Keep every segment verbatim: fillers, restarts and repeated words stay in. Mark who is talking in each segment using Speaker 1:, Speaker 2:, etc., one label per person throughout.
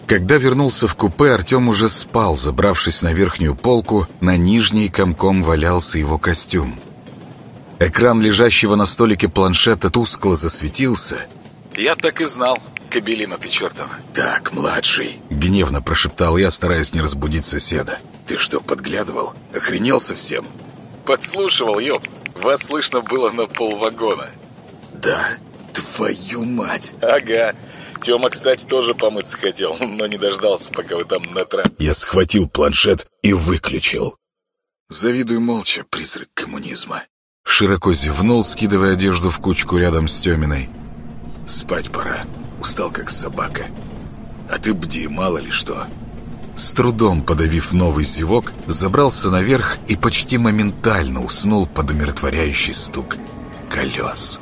Speaker 1: Когда вернулся в купе, Артем уже спал, забравшись на верхнюю полку. На нижней комком валялся его костюм. Экран лежащего на столике планшета тускло засветился. «Я так и знал, кобелина ты чертова».
Speaker 2: «Так, младший»,
Speaker 1: — гневно прошептал я, стараясь не разбудить соседа.
Speaker 2: «Ты что, подглядывал? Охренел совсем?»
Speaker 1: «Подслушивал, ёб. Вас слышно было на полвагона».
Speaker 2: «Да? Твою мать!»
Speaker 1: «Ага. Тёма, кстати, тоже помыться хотел, но не дождался, пока вы там на трап».
Speaker 2: Я схватил планшет и выключил.
Speaker 1: «Завидуй молча, призрак коммунизма». Широко зевнул, скидывая одежду в кучку рядом с Тёминой.
Speaker 2: «Спать пора. Устал, как собака. А ты бди, мало ли что».
Speaker 1: С трудом подавив новый зевок, забрался наверх и почти моментально уснул под умиротворяющий стук колес.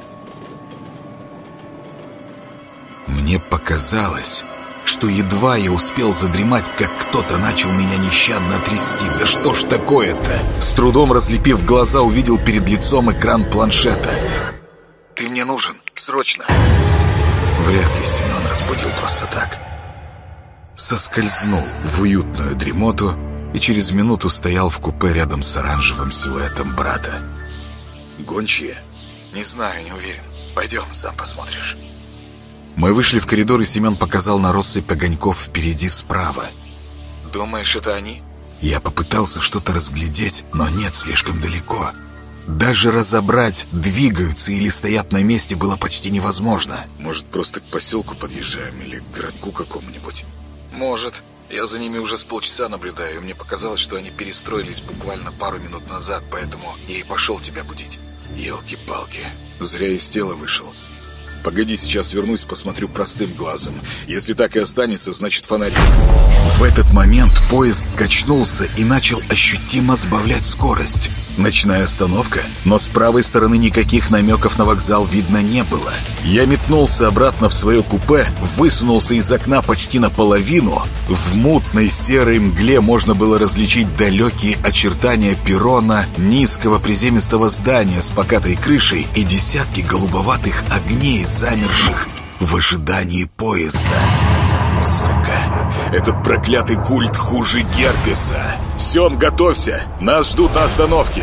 Speaker 1: Мне показалось, что едва я успел задремать, как кто-то начал меня нещадно трясти. Да что ж такое-то? С трудом разлепив глаза, увидел перед лицом экран планшета. «Ты мне нужен, срочно!» Вряд ли Семен разбудил просто так. Соскользнул в уютную дремоту и через минуту стоял в купе рядом с оранжевым силуэтом брата.
Speaker 2: «Гончие?»
Speaker 1: «Не знаю, не уверен. Пойдем, сам посмотришь». Мы вышли в коридор, и Семен показал на россыпь огоньков впереди справа. «Думаешь, это они?» Я попытался что-то разглядеть, но нет, слишком далеко. Даже разобрать, двигаются или стоят на месте, было почти невозможно.
Speaker 2: «Может, просто к поселку подъезжаем или к городку какому-нибудь?»
Speaker 1: «Может. Я за ними уже с полчаса наблюдаю, и мне показалось, что они перестроились буквально пару минут назад, поэтому я и пошел тебя будить».
Speaker 2: «Елки-палки, зря из тела вышел. Погоди, сейчас вернусь, посмотрю простым глазом. Если так и останется, значит фонарик».
Speaker 1: В этот момент поезд качнулся и начал ощутимо сбавлять скорость. Ночная остановка, но с правой стороны никаких намеков на вокзал видно не было. Я метнулся обратно в свое купе, высунулся из окна почти наполовину. В мутной серой мгле можно было различить далекие очертания перрона, низкого приземистого здания с покатой крышей и десятки голубоватых огней, замерших в ожидании поезда. Сука,
Speaker 2: этот проклятый культ хуже герпеса. Сем, готовься, нас ждут на остановке.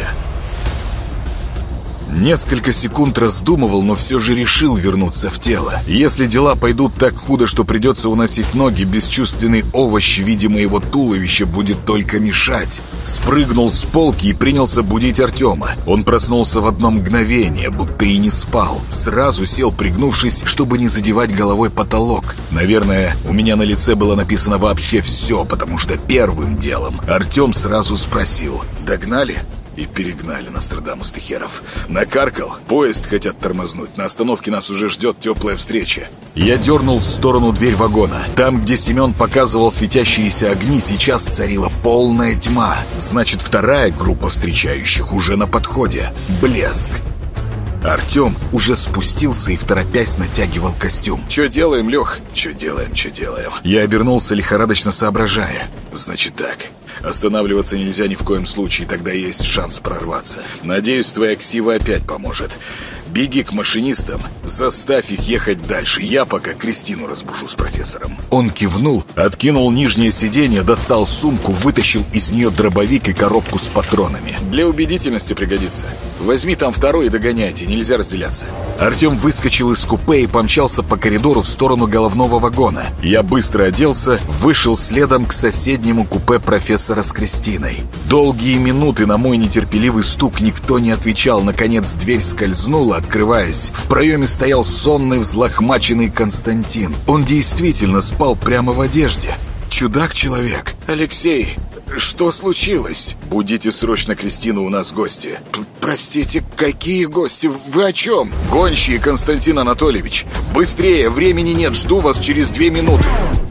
Speaker 1: Несколько секунд раздумывал, но все же решил вернуться в тело. Если дела пойдут так худо, что придется уносить ноги, бесчувственный овощ в виде моего туловища будет только мешать. Спрыгнул с полки и принялся будить Артема. Он проснулся в одно мгновение, будто и не спал. Сразу сел, пригнувшись, чтобы не задевать головой потолок. Наверное, у меня на лице было написано вообще все, потому что первым делом Артем сразу спросил: «Догнали?»
Speaker 2: И перегнали Нострадамус Техеров. Накаркал, поезд хотят тормознуть. На остановке нас уже ждет теплая встреча.
Speaker 1: Я дернул в сторону дверь вагона. Там, где Семен показывал светящиеся огни, сейчас царила полная тьма. Значит, вторая группа встречающих уже на подходе. Блеск. Артем уже спустился и второпясь натягивал костюм.
Speaker 2: «Че делаем, Лех?» «Че делаем, че делаем?»
Speaker 1: Я обернулся, лихорадочно соображая.
Speaker 2: «Значит так, останавливаться нельзя ни в коем случае, тогда есть шанс прорваться. Надеюсь, твоя ксива опять поможет. Беги к машинистам, заставь их ехать дальше. Я пока Кристину разбужу с профессором».
Speaker 1: Он кивнул, откинул нижнее сиденье, достал сумку, вытащил из нее дробовик и коробку с патронами.
Speaker 2: «Для убедительности пригодится. Возьми там второй и догоняйте, нельзя разделяться».
Speaker 1: Артем выскочил из купе и помчался по коридору в сторону головного вагона. Я быстро оделся, вышел следом к соседнему купе профессора с Кристиной. Долгие минуты на мой нетерпеливый стук никто не отвечал. Наконец дверь скользнула, открываясь. В проеме стоял сонный, взлохмаченный Константин. Он действительно спал прямо в одежде. Чудак-человек.
Speaker 2: «Алексей, что случилось?» «Будите срочно Кристину, у нас гости».
Speaker 1: «Простите, какие гости? Вы о чем?»
Speaker 2: «Гончие, Константин Анатольевич. Быстрее, времени нет, жду вас через две минуты».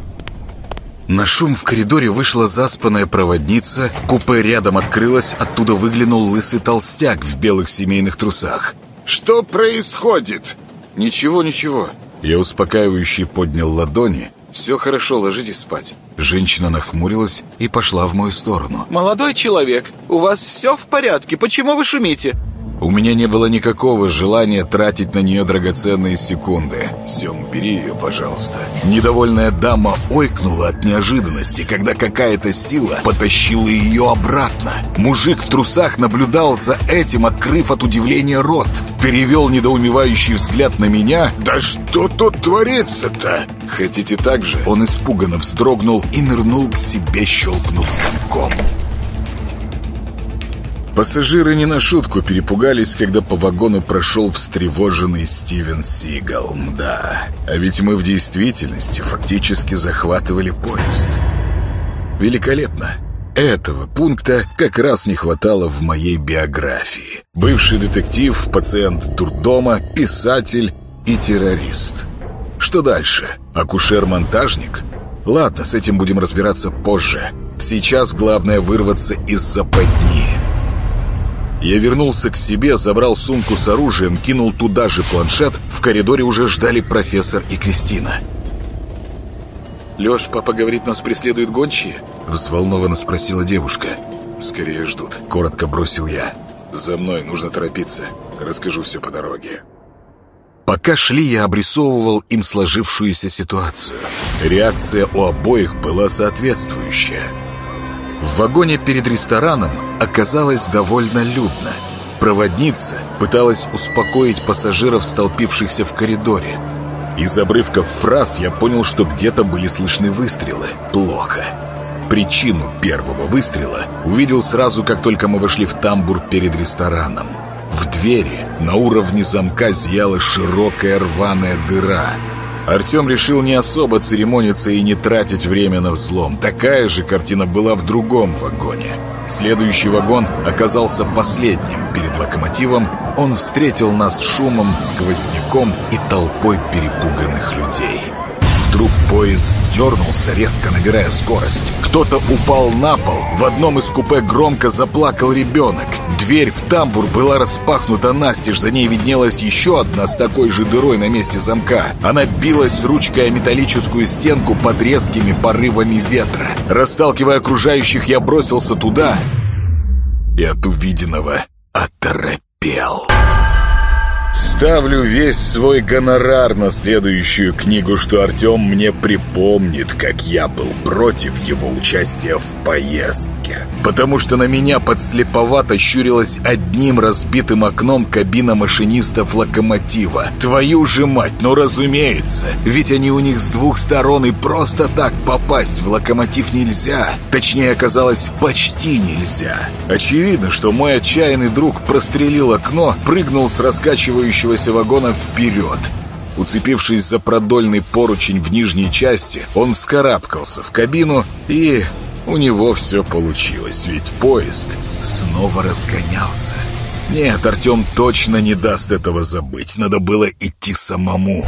Speaker 1: На шум в коридоре вышла заспанная проводница. Купе рядом открылось, оттуда выглянул лысый толстяк в белых семейных трусах.
Speaker 2: «Что происходит?»
Speaker 1: «Ничего, ничего». Я успокаивающе поднял ладони. «Все хорошо, ложитесь спать». Женщина нахмурилась и пошла в мою сторону.
Speaker 3: «Молодой человек, у вас все в порядке? Почему вы шумите?»
Speaker 2: У меня не было никакого желания тратить на нее драгоценные секунды. «Сем, убери ее, пожалуйста». Недовольная дама ойкнула от неожиданности, когда какая-то сила потащила ее обратно. Мужик в трусах наблюдал за этим, открыв от удивления рот. Перевел недоумевающий взгляд на меня. «Да что тут творится-то?» «Хотите так же?» Он испуганно вздрогнул и нырнул к себе, щелкнув замком. Пассажиры не на шутку перепугались, когда по вагону прошел встревоженный Стивен Сигал. Да, а ведь мы в действительности фактически захватывали поезд. Великолепно. Этого пункта как раз не хватало в моей биографии. Бывший детектив, пациент дурдома, писатель и террорист. Что дальше? Акушер-монтажник? Ладно, с этим будем разбираться позже. Сейчас главное вырваться из западни. Я вернулся к себе, забрал сумку с оружием, кинул туда же планшет. В коридоре уже ждали профессор и Кристина. «Лёш, папа говорит, нас преследуют гончие?» Взволнованно спросила девушка. «Скорее ждут», — коротко бросил я. «За мной, нужно торопиться. Расскажу все по дороге». Пока шли, я обрисовывал им сложившуюся ситуацию. Реакция у обоих была соответствующая. В вагоне перед рестораном оказалось довольно людно. Проводница пыталась успокоить пассажиров, столпившихся в коридоре. Из обрывков фраз я понял, что где-то были слышны выстрелы. Плохо. Причину первого выстрела увидел сразу, как только мы вошли в тамбур перед рестораном. В двери на уровне замка зияла широкая рваная дыра. Артем решил не особо церемониться и не тратить время на взлом. Такая же картина была в другом вагоне. Следующий вагон оказался последним. Перед локомотивом он встретил нас шумом, сквозняком и толпой перепуганных людей. Вдруг поезд дернулся, резко набирая скорость. Кто-то упал на пол. В одном из купе громко заплакал ребенок. Дверь в тамбур была распахнута настежь. За ней виднелась еще одна с такой же дырой на месте замка. Она билась ручкой о металлическую стенку под резкими порывами ветра. Расталкивая окружающих, я бросился туда и от увиденного оторопел. Ставлю весь свой гонорар на следующую книгу, что Артем мне припомнит, как я был против его участия в поездке. Потому что на меня подслеповато щурилась одним разбитым окном кабина машинистов локомотива. Твою же мать, ну разумеется, ведь они у них с двух сторон, и просто так попасть в локомотив нельзя. Точнее, оказалось, почти нельзя. Очевидно, что мой отчаянный друг прострелил окно, прыгнул с раскачивающегося вагона вперед. Уцепившись за продольный поручень в нижней части, он вскарабкался в кабину, и у него все получилось, ведь поезд снова разгонялся. Нет, Артем точно не даст этого забыть, надо было идти самому.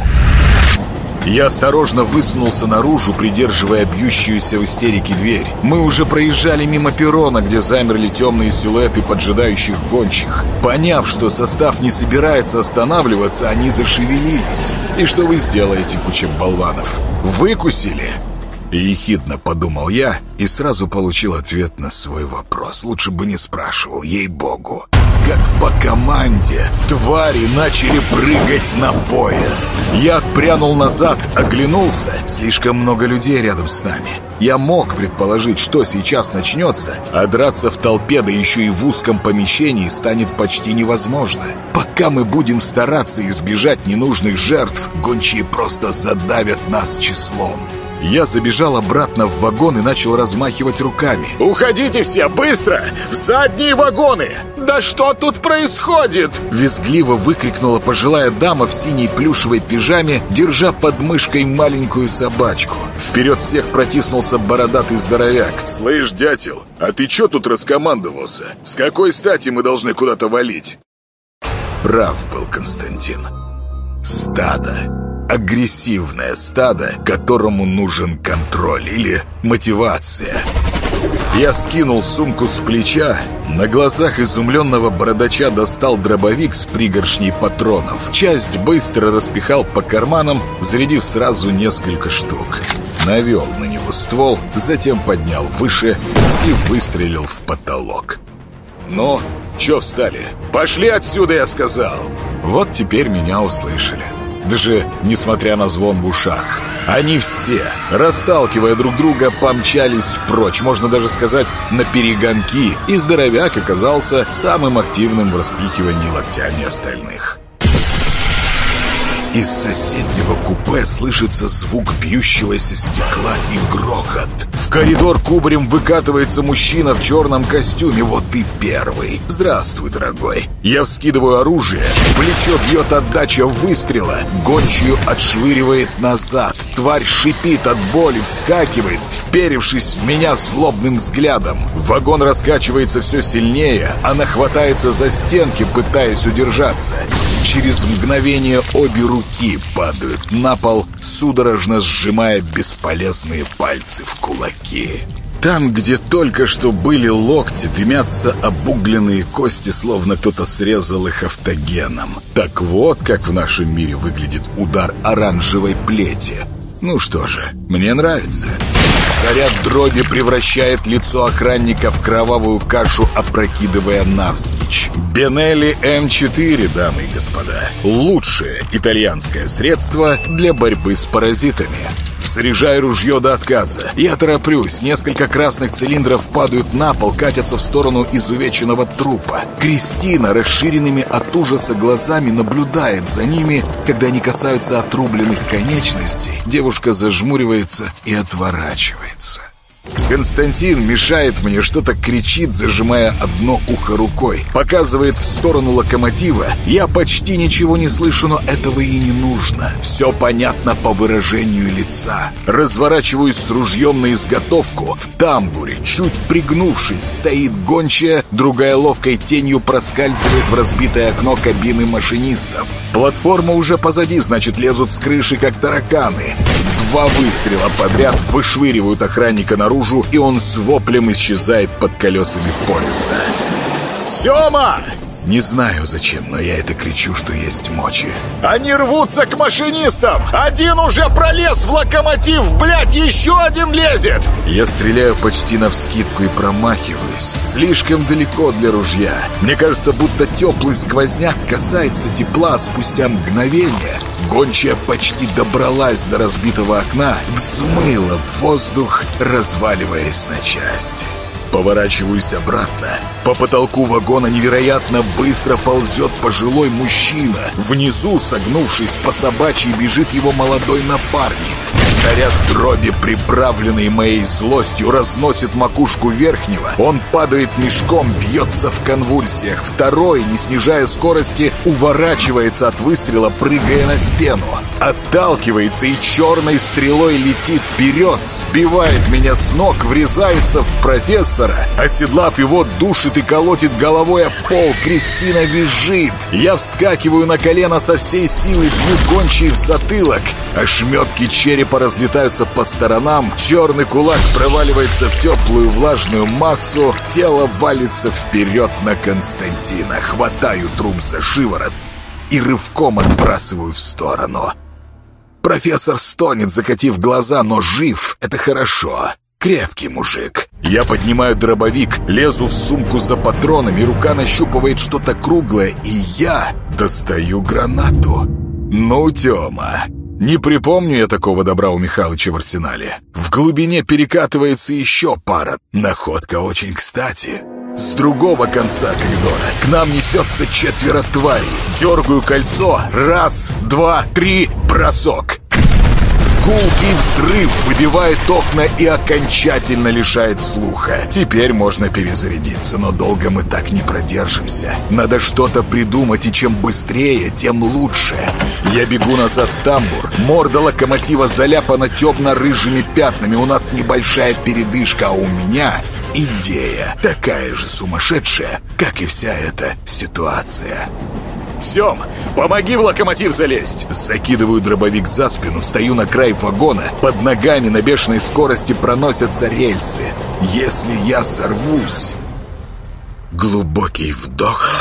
Speaker 2: Я осторожно высунулся наружу, придерживая бьющуюся в истерике дверь. Мы уже проезжали мимо перрона, где замерли темные силуэты поджидающих гончих. Поняв, что состав не собирается останавливаться, они зашевелились. «И что вы сделаете, куча болванов? Выкусили?» Ехидно подумал я и сразу получил ответ на свой вопрос. Лучше бы не спрашивал, ей-богу. Как по команде твари начали прыгать на поезд. Я отпрянул назад, оглянулся. Слишком много людей рядом с нами. Я мог предположить, что сейчас начнется, а драться в толпе, да еще и в узком помещении, станет почти невозможно. Пока мы будем стараться избежать ненужных жертв, гончие просто задавят нас числом. Я забежал обратно в вагон и начал размахивать руками. «Уходите все, быстро! В задние вагоны! Да что тут происходит?» Визгливо выкрикнула пожилая дама в синей плюшевой пижаме, держа под мышкой маленькую собачку. Вперед всех протиснулся бородатый здоровяк. «Слышь, дятел, а ты чё тут раскомандовался? С какой стати мы должны куда-то валить?» Прав был Константин. Стадо. Агрессивное стадо, которому нужен контроль или мотивация. Я скинул сумку с плеча, на глазах изумленного бородача достал дробовик с пригоршней патронов. Часть быстро распихал по карманам, зарядив сразу несколько штук. Навел на него ствол, затем поднял выше и выстрелил в потолок. «Ну, Чё встали? Пошли отсюда, я сказал!» Вот теперь меня услышали. Даже несмотря на звон в ушах. Они все, расталкивая друг друга, помчались прочь. Можно даже сказать, на перегонки. И здоровяк оказался самым активным в распихивании локтями остальных. Из соседнего купе слышится звук бьющегося стекла и грохот. В коридор кубарем выкатывается мужчина в черном костюме. Вот и первый. «Здравствуй, дорогой». Я вскидываю оружие. В плечо бьет отдача выстрела. Гончую отшвыривает назад. Тварь шипит от боли, вскакивает, вперевшись в меня злобным взглядом. Вагон раскачивается все сильнее. Она хватается за стенки, пытаясь удержаться. Через мгновение обе руки падают на пол, судорожно сжимая бесполезные пальцы в кулаки. Там, где только что были локти, дымятся обугленные кости, словно кто-то срезал их автогеном. Так вот, как в нашем мире выглядит удар оранжевой плети. Ну что же, мне нравится. Заряд дроби превращает лицо охранника в кровавую кашу, опрокидывая навзничь. Бенелли эм четыре, дамы и господа. Лучшее итальянское средство для борьбы с паразитами. Заряжаю ружье до отказа. Я тороплюсь. Несколько красных цилиндров падают на пол, катятся в сторону изувеченного трупа. Кристина расширенными от ужаса глазами наблюдает за ними. Когда они касаются отрубленных конечностей, девушка зажмуривается и отворачивается. Константин мешает мне, что-то кричит, зажимая одно ухо рукой. Показывает в сторону локомотива. Я почти ничего не слышу, но этого и не нужно. Все понятно по выражению лица. Разворачиваюсь с ружьем на изготовку. В тамбуре, чуть пригнувшись, стоит гончая. Другая ловкой тенью проскальзывает в разбитое окно кабины машинистов. Платформа уже позади, значит, лезут с крыши, как тараканы. Два выстрела подряд вышвыривают охранника наружу, и он с воплем исчезает под колесами поезда. «Сёма!» Не знаю зачем, но я это кричу, что есть мочи. «Они рвутся к машинистам! Один уже пролез в локомотив, блядь, еще один лезет!» Я стреляю почти навскидку и промахиваюсь. Слишком далеко для ружья. Мне кажется, будто теплый сквозняк касается тепла спустя мгновение. Гончая почти добралась до разбитого окна, взмыла в воздух, разваливаясь на части. Поворачиваюсь обратно. По потолку вагона невероятно быстро ползет пожилой мужчина. Внизу, согнувшись по собачьей, бежит его молодой напарник. Заряд дроби, приправленный моей злостью, разносит макушку верхнего. Он падает мешком, бьется в конвульсиях. Второй, не снижая скорости, уворачивается от выстрела, прыгая на стену. Отталкивается и черной стрелой летит вперед, сбивает меня с ног, врезается в профессора. Оседлав его, душит и колотит головой о пол. Кристина визжит. Я вскакиваю на колено со всей силы, бью гончей в затылок. Ошметки черепа разлетаются по сторонам. Черный кулак проваливается в теплую влажную массу. Тело валится вперед на Константина. Хватаю труп за шиворот и рывком отбрасываю в сторону. Профессор стонет, закатив глаза, но жив. Это хорошо. Крепкий мужик. Я поднимаю дробовик, лезу в сумку за патронами, рука нащупывает что-то круглое, и я достаю гранату. Ну, Тёма, не припомню я такого добра у Михалыча в арсенале. В глубине перекатывается еще пара. Находка очень кстати. С другого конца коридора к нам несется четверо тварей. Дергаю кольцо. Раз, два, три, бросок. Гулкий взрыв выбивает окна и окончательно лишает слуха. Теперь можно перезарядиться, но долго мы так не продержимся. Надо что-то придумать, и чем быстрее, тем лучше. Я бегу назад в тамбур. Морда локомотива заляпана темно-рыжими пятнами. У нас небольшая передышка, а у меня идея такая же сумасшедшая, как и вся эта ситуация. «Сём, помоги в локомотив залезть!» Закидываю дробовик за спину, встаю на край вагона. Под ногами на бешеной скорости проносятся рельсы. Если я сорвусь... Глубокий вдох.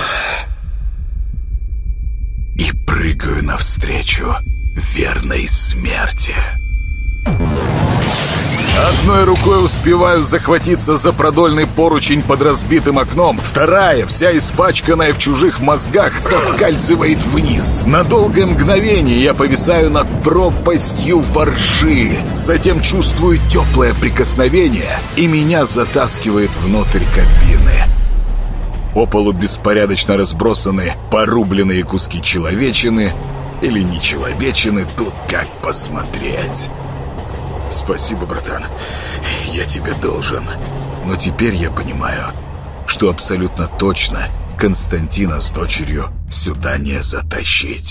Speaker 2: И прыгаю навстречу верной смерти. Одной рукой успеваю захватиться за продольный поручень под разбитым окном, вторая, вся испачканная в чужих мозгах, соскальзывает вниз. На долгое мгновение я повисаю над пропастью воржи, затем чувствую теплое прикосновение, и меня затаскивает внутрь кабины. По полу беспорядочно разбросаны порубленные куски человечины или нечеловечины, тут как посмотреть. Спасибо, братан, я тебе должен. Но теперь я понимаю, что абсолютно точно Константина с дочерью сюда не затащить.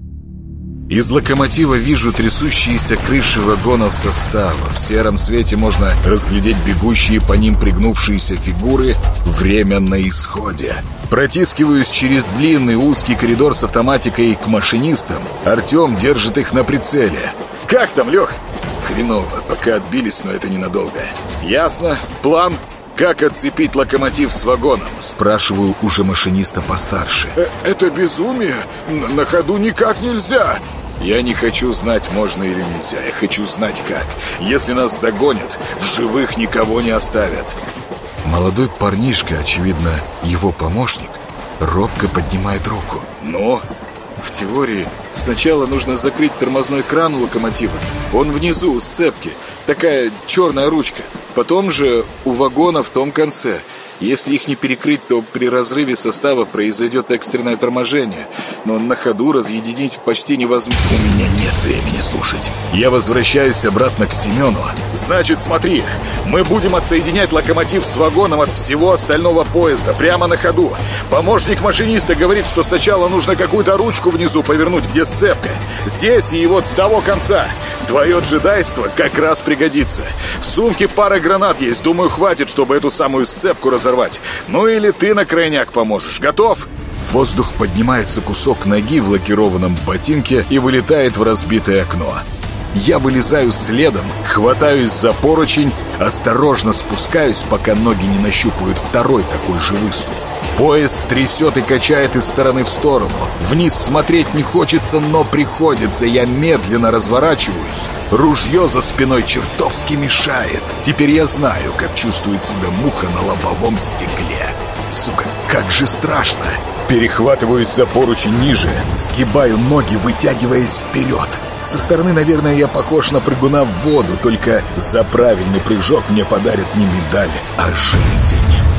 Speaker 2: Из локомотива вижу трясущиеся крыши вагонов состава. В сером свете можно разглядеть бегущие по ним пригнувшиеся фигуры. Время на исходе. Протискиваюсь через длинный узкий коридор с автоматикой к машинистам. Артем держит их на прицеле. «Как там, Лех?» «Хреново, пока отбились, но это ненадолго». «Ясно. План?» «Как отцепить локомотив с вагоном?» Спрашиваю уже машиниста постарше. э «Это безумие. На ходу никак нельзя». «Я не хочу знать, можно или нельзя. Я хочу знать, как. Если нас догонят, в живых никого не оставят». Молодой парнишка, очевидно, его помощник, робко поднимает руку. «Ну?» «В теории сначала нужно закрыть тормозной кран у локомотива. Он внизу, у сцепки. Такая черная ручка. Потом же у вагона в том конце. Если их не перекрыть, то при разрыве состава произойдет экстренное торможение. Но на ходу разъединить почти невозможно». «У меня нет времени слушать. Я возвращаюсь обратно к Семену». «Значит, смотри, мы будем отсоединять локомотив с вагоном от всего остального поезда прямо на ходу. Помощник машиниста говорит, что сначала нужно какую-то ручку внизу повернуть, где сцепка. Здесь и вот с того конца. Твое джедайство как раз пригодится. В сумке пара гранат есть, думаю, хватит, чтобы эту самую сцепку разорвать. Ну или ты на крайняк поможешь. Готов?» В воздух поднимается кусок ноги в лакированном ботинке и вылетает в разбитое окно. Я вылезаю следом, хватаюсь за поручень, осторожно спускаюсь, пока ноги не нащупают второй такой же выступ. Поезд трясет и качает из стороны в сторону. Вниз смотреть не хочется, но приходится. Я медленно разворачиваюсь. Ружье за спиной чертовски мешает. Теперь я знаю, как чувствует себя муха на лобовом стекле. Сука, как же страшно. Перехватываюсь за поручень ниже, сгибаю ноги, вытягиваясь вперед. Со стороны, наверное, я похож на прыгуна в воду, только за правильный прыжок мне подарят не медаль, а жизнь.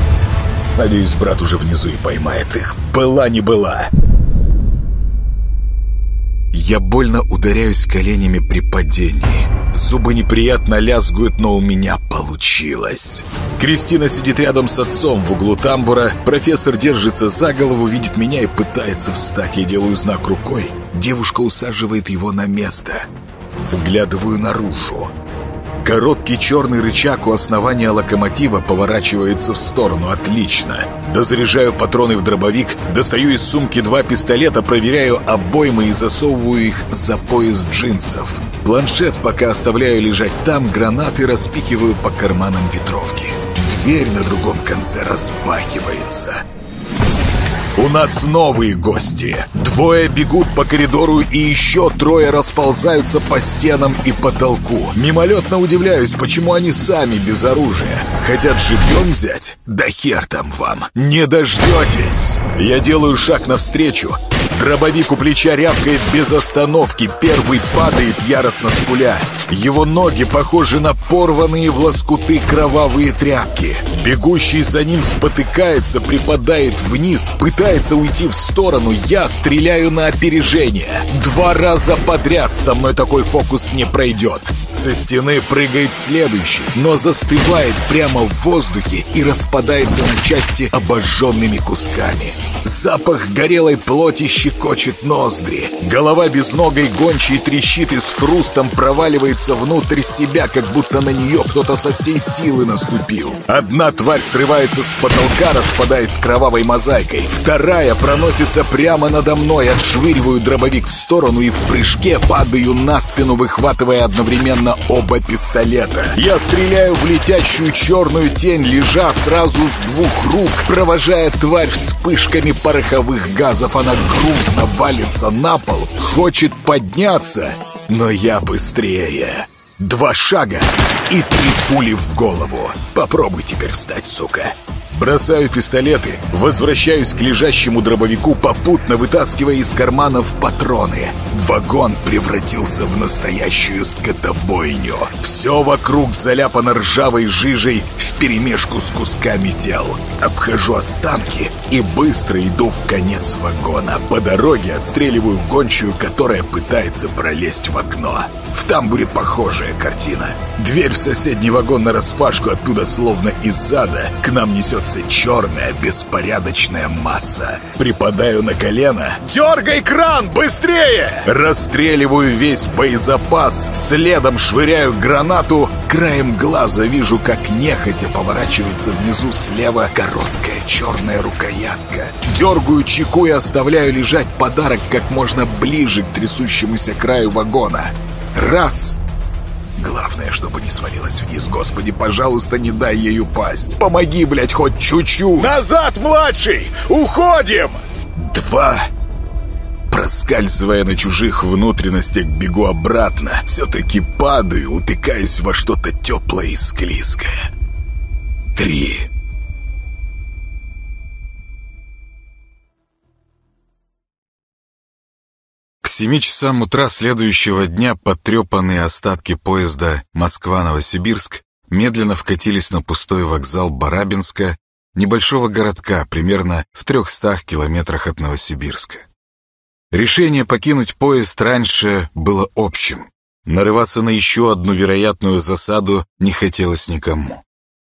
Speaker 2: Надеюсь, брат уже внизу и поймает их. Была не была. Я больно ударяюсь коленями при падении. Зубы неприятно лязгают, но у меня получилось. Кристина сидит рядом с отцом в углу тамбура. Профессор держится за голову, видит меня и пытается встать. Я делаю знак рукой. Девушка усаживает его на место. Выглядываю наружу. Короткий черный рычаг у основания локомотива поворачивается в сторону. Отлично. Дозаряжаю патроны в дробовик, достаю из сумки два пистолета, проверяю обоймы и засовываю их за пояс джинсов. Планшет пока оставляю лежать там, гранаты распихиваю по карманам ветровки. Дверь на другом конце распахивается. У нас новые гости. Двое бегут по коридору, и еще трое расползаются по стенам и потолку. Мимолетно удивляюсь, почему они сами без оружия. Хотят живьем взять? Да хер там вам. Не дождетесь. Я делаю шаг навстречу. Дробовик у плеча рявкает без остановки. Первый падает, яростно скуля. Его ноги похожи на порванные в лоскуты кровавые тряпки. Бегущий за ним спотыкается, припадает вниз, пытается уйти в сторону. Я стреляю на опережение. Два раза подряд со мной такой фокус не пройдет. Со стены прыгает следующий, но застывает прямо в воздухе и распадается на части обожженными кусками. Запах горелой плоти щекочет ноздри. Голова безногой гончей трещит и с хрустом проваливается внутрь себя, как будто на нее кто-то со всей силы наступил. Одна тварь срывается с потолка, распадаясь кровавой мозаикой. Вторая проносится прямо надо мной. Отшвыриваю дробовик в сторону и в прыжке падаю на спину, выхватывая одновременно оба пистолета. Я стреляю в летящую черную тень, лежа сразу с двух рук, провожая тварь вспышками пороховых газов. Она грузно валится на пол, хочет подняться, но я быстрее.
Speaker 1: Два шага и три пули в голову. Попробуй теперь встать, сука. Бросаю пистолеты, возвращаюсь к лежащему дробовику, попутно вытаскивая из карманов патроны. Вагон превратился в настоящую скотобойню. Все вокруг заляпано ржавой жижей вперемешку с кусками тел. Обхожу останки и быстро иду в конец вагона. По дороге отстреливаю гончую, которая пытается пролезть в окно. В тамбуре похожая картина. Дверь в соседний вагон нараспашку, оттуда словно из зада к нам несется черная беспорядочная масса. Припадаю на колено. «Дергай кран! Быстрее!» Расстреливаю весь боезапас. Следом швыряю гранату. Краем глаза вижу, как нехотя поворачивается внизу слева короткая черная рукоятка. Дергаю чеку и оставляю лежать подарок как можно ближе к трясущемуся краю вагона. Раз. Главное, чтобы не свалилась вниз. Господи, пожалуйста, не дай ей упасть. Помоги, блядь, хоть чуть-чуть.
Speaker 2: Назад, младший! Уходим!
Speaker 1: Два. Проскальзывая на чужих внутренностях, бегу обратно. Все-таки падаю, утыкаясь во что-то теплое и склизкое. Три.
Speaker 3: К семи часам утра следующего дня потрепанные остатки поезда Москва-Новосибирск медленно вкатились на пустой вокзал Барабинска, небольшого городка, примерно в трехстах километрах от Новосибирска. Решение покинуть поезд раньше было общим. Нарываться на еще одну вероятную засаду не хотелось никому.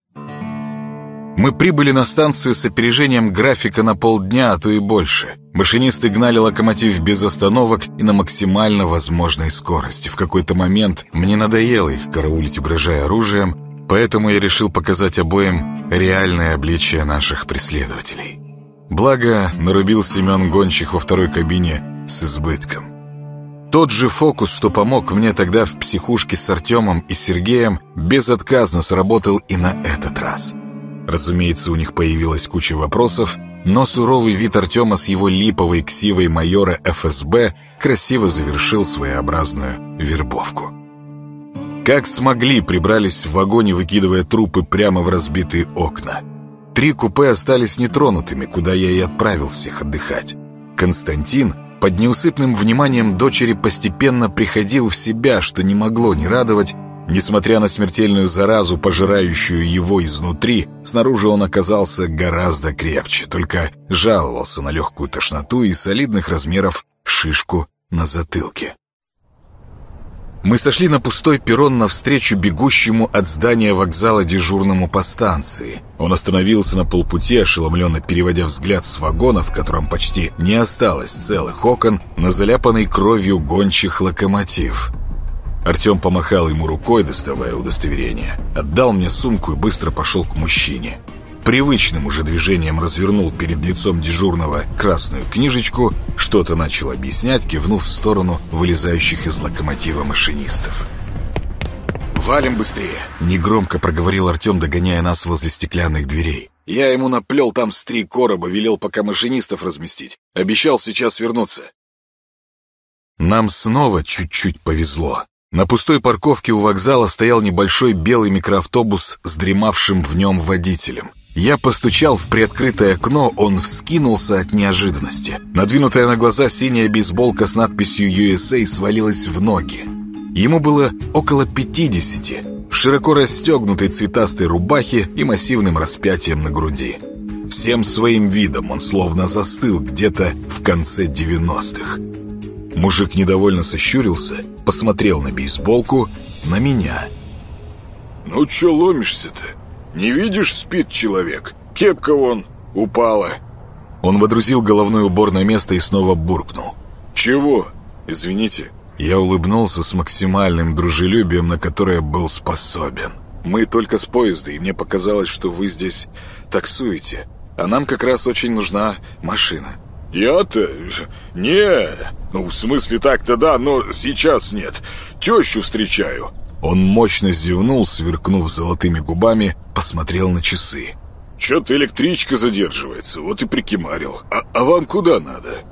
Speaker 3: Мы прибыли на станцию с опережением графика на полдня, а то и больше. Машинисты гнали локомотив без остановок и на максимально возможной скорости. В какой-то момент мне надоело их караулить, угрожая оружием, поэтому я решил показать обоим реальное обличие наших преследователей. Благо, нарубил Семен гончих во второй кабине с избытком. Тот же фокус, что помог мне тогда в психушке с Артемом и Сергеем, безотказно сработал и на этот раз. Разумеется, у них появилась куча вопросов, но суровый вид Артема с его липовой ксивой майора эф эс бэ красиво завершил своеобразную вербовку. Как смогли, прибрались в вагоне, выкидывая трупы прямо в разбитые окна. Три купе остались нетронутыми, куда я и отправил всех отдыхать. Константин под неусыпным вниманием дочери постепенно приходил в себя, что не могло не радовать. Несмотря на смертельную заразу, пожирающую его изнутри, снаружи он оказался гораздо крепче, только жаловался на легкую тошноту и солидных размеров шишку на затылке. Мы сошли на пустой перрон навстречу бегущему от здания вокзала дежурному по станции. Он остановился на полпути, ошеломленно переводя взгляд с вагона, в котором почти не осталось целых окон, на заляпанный кровью гончих локомотив. Артем помахал ему рукой, доставая удостоверение. Отдал мне сумку и быстро пошел к мужчине. Привычным уже движением развернул перед лицом дежурного красную книжечку, что-то начал объяснять, кивнув в сторону вылезающих из локомотива машинистов. «Валим быстрее!» — негромко проговорил Артем, догоняя нас возле стеклянных дверей. «Я ему наплел там с три короба, велел пока машинистов разместить. Обещал сейчас вернуться». Нам снова чуть-чуть повезло. На пустой парковке у вокзала стоял небольшой белый микроавтобус с дремавшим в нем водителем. Я постучал в приоткрытое окно, он вскинулся от неожиданности. Надвинутая на глаза синяя бейсболка с надписью ю эс эй свалилась в ноги. Ему было около пятидесяти, в широко расстегнутой цветастой рубахе и массивным распятием на груди. Всем своим видом он словно застыл где-то в конце девяностых. Мужик недовольно сощурился, посмотрел на бейсболку, на меня.
Speaker 2: «Ну чё ломишься-то? Не видишь, спит человек? Кепка вон упала».
Speaker 3: Он водрузил головной убор на место и снова буркнул.
Speaker 2: «Чего? Извините».
Speaker 3: Я улыбнулся с максимальным дружелюбием, на которое был способен.
Speaker 2: «Мы только с поезда, и мне показалось, что вы здесь таксуете. А нам как раз очень нужна машина». «Я-то? Не, ну в смысле так-то да, но сейчас нет. Тещу встречаю».
Speaker 3: Он мощно зевнул, сверкнув золотыми губами, посмотрел на часы.
Speaker 2: «Чё-то электричка задерживается, вот и прикимарил. А, а вам куда надо?»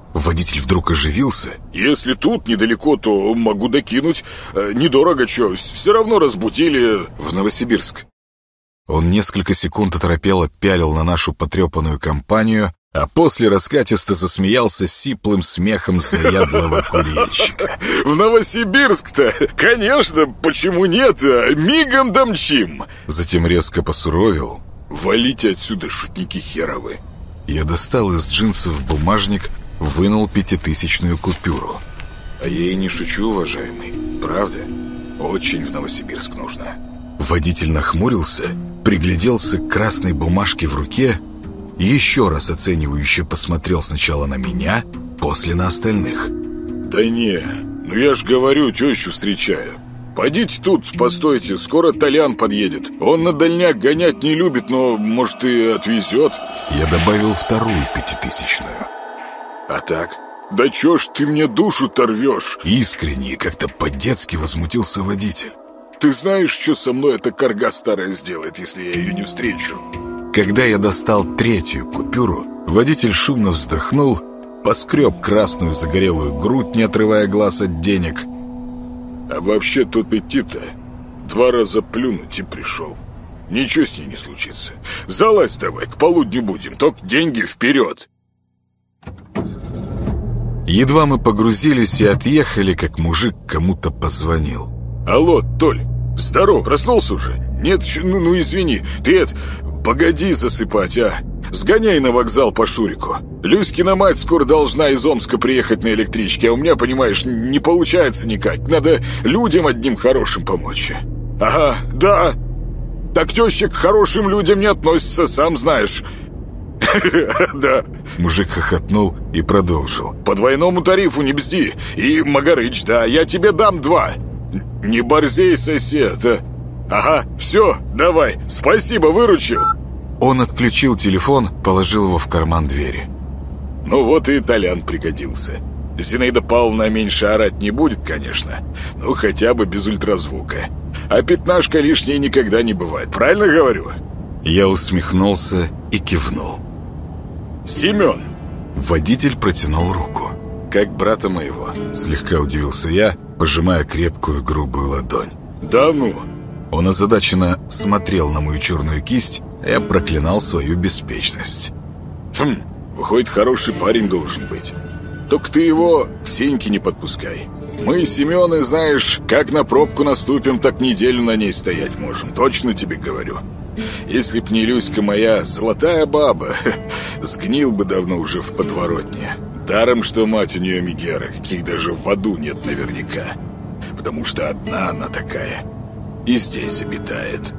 Speaker 3: Водитель вдруг оживился.
Speaker 2: «Если тут недалеко, то могу докинуть. Недорого, чё, все равно разбудили».
Speaker 3: «В Новосибирск». Он несколько секунд оторопело пялил на нашу потрепанную компанию, а после раскатисто засмеялся сиплым смехом заядлого курильщика.
Speaker 2: «В Новосибирск-то? Конечно, почему нет? Мигом домчим!»
Speaker 3: Затем резко посуровил.
Speaker 2: «Валите отсюда, шутники херовы!»
Speaker 3: Я достал из джинсов бумажник, вынул пятитысячную купюру.
Speaker 2: «А я и не шучу, уважаемый. Правда? Очень в Новосибирск нужно».
Speaker 3: Водитель нахмурился, пригляделся к красной бумажке в руке, еще раз оценивающе посмотрел сначала на меня, после на остальных.
Speaker 2: «Да не, ну я ж говорю, тещу встречаю. Пойдите тут, постойте, скоро Толян подъедет. Он на дальняк гонять не любит, но, может, и отвезет».
Speaker 3: Я добавил вторую пятитысячную.
Speaker 2: «А так? Да чё ж ты мне душу-то рвёшь?»
Speaker 3: Искренне, как-то по-детски возмутился водитель.
Speaker 2: «Ты знаешь, что со мной эта карга старая сделает, если я ее не встречу?»
Speaker 3: Когда я достал третью купюру, водитель шумно вздохнул, поскреб красную загорелую грудь, не отрывая глаз от денег.
Speaker 2: «А вообще тут идти-то два раза плюнуть и пришел. Ничего с ней не случится. Залазь давай, к полудню будем, только деньги вперед!»
Speaker 3: Едва мы погрузились и отъехали, как мужик кому-то позвонил.
Speaker 2: «Алло, Толь, здоров, проснулся уже? Нет, ну, ну извини, ты это... Погоди засыпать, а! Сгоняй на вокзал по Шурику. Люськина мать скоро должна из Омска приехать на электричке, а у меня, понимаешь, не получается никак. Надо людям одним хорошим помочь». «Ага, да. Так теща к хорошим людям не относится, сам знаешь». «Да».
Speaker 3: Мужик хохотнул и продолжил.
Speaker 2: «По двойному тарифу не бзди. И Магарыч, да, я тебе дам два. Не борзей, сосед. Ага, все, давай, спасибо, выручил».
Speaker 3: Он отключил телефон, положил его в карман двери.
Speaker 2: «Ну вот и Толян пригодился. Зинаида Павловна меньше орать не будет, конечно, ну хотя бы без ультразвука. А пятнашка лишней никогда не бывает, правильно говорю?»
Speaker 3: Я усмехнулся и кивнул.
Speaker 2: «Семен!»
Speaker 3: Водитель протянул руку. «Как брата моего», — слегка удивился я, пожимая крепкую грубую ладонь.
Speaker 2: «Да ну!»
Speaker 3: Он озадаченно смотрел на мою черную кисть, а я проклинал свою беспечность.
Speaker 2: «Хм, выходит, хороший парень должен быть. Только ты его к Сеньке не подпускай. Мы, Семены, знаешь, как на пробку наступим, так неделю на ней стоять можем, точно тебе говорю. Если б не Люська моя, золотая баба, сгнил бы давно уже в подворотне. Даром, что мать у нее Мегера, каких даже в аду нет наверняка. Потому что одна она такая и здесь обитает».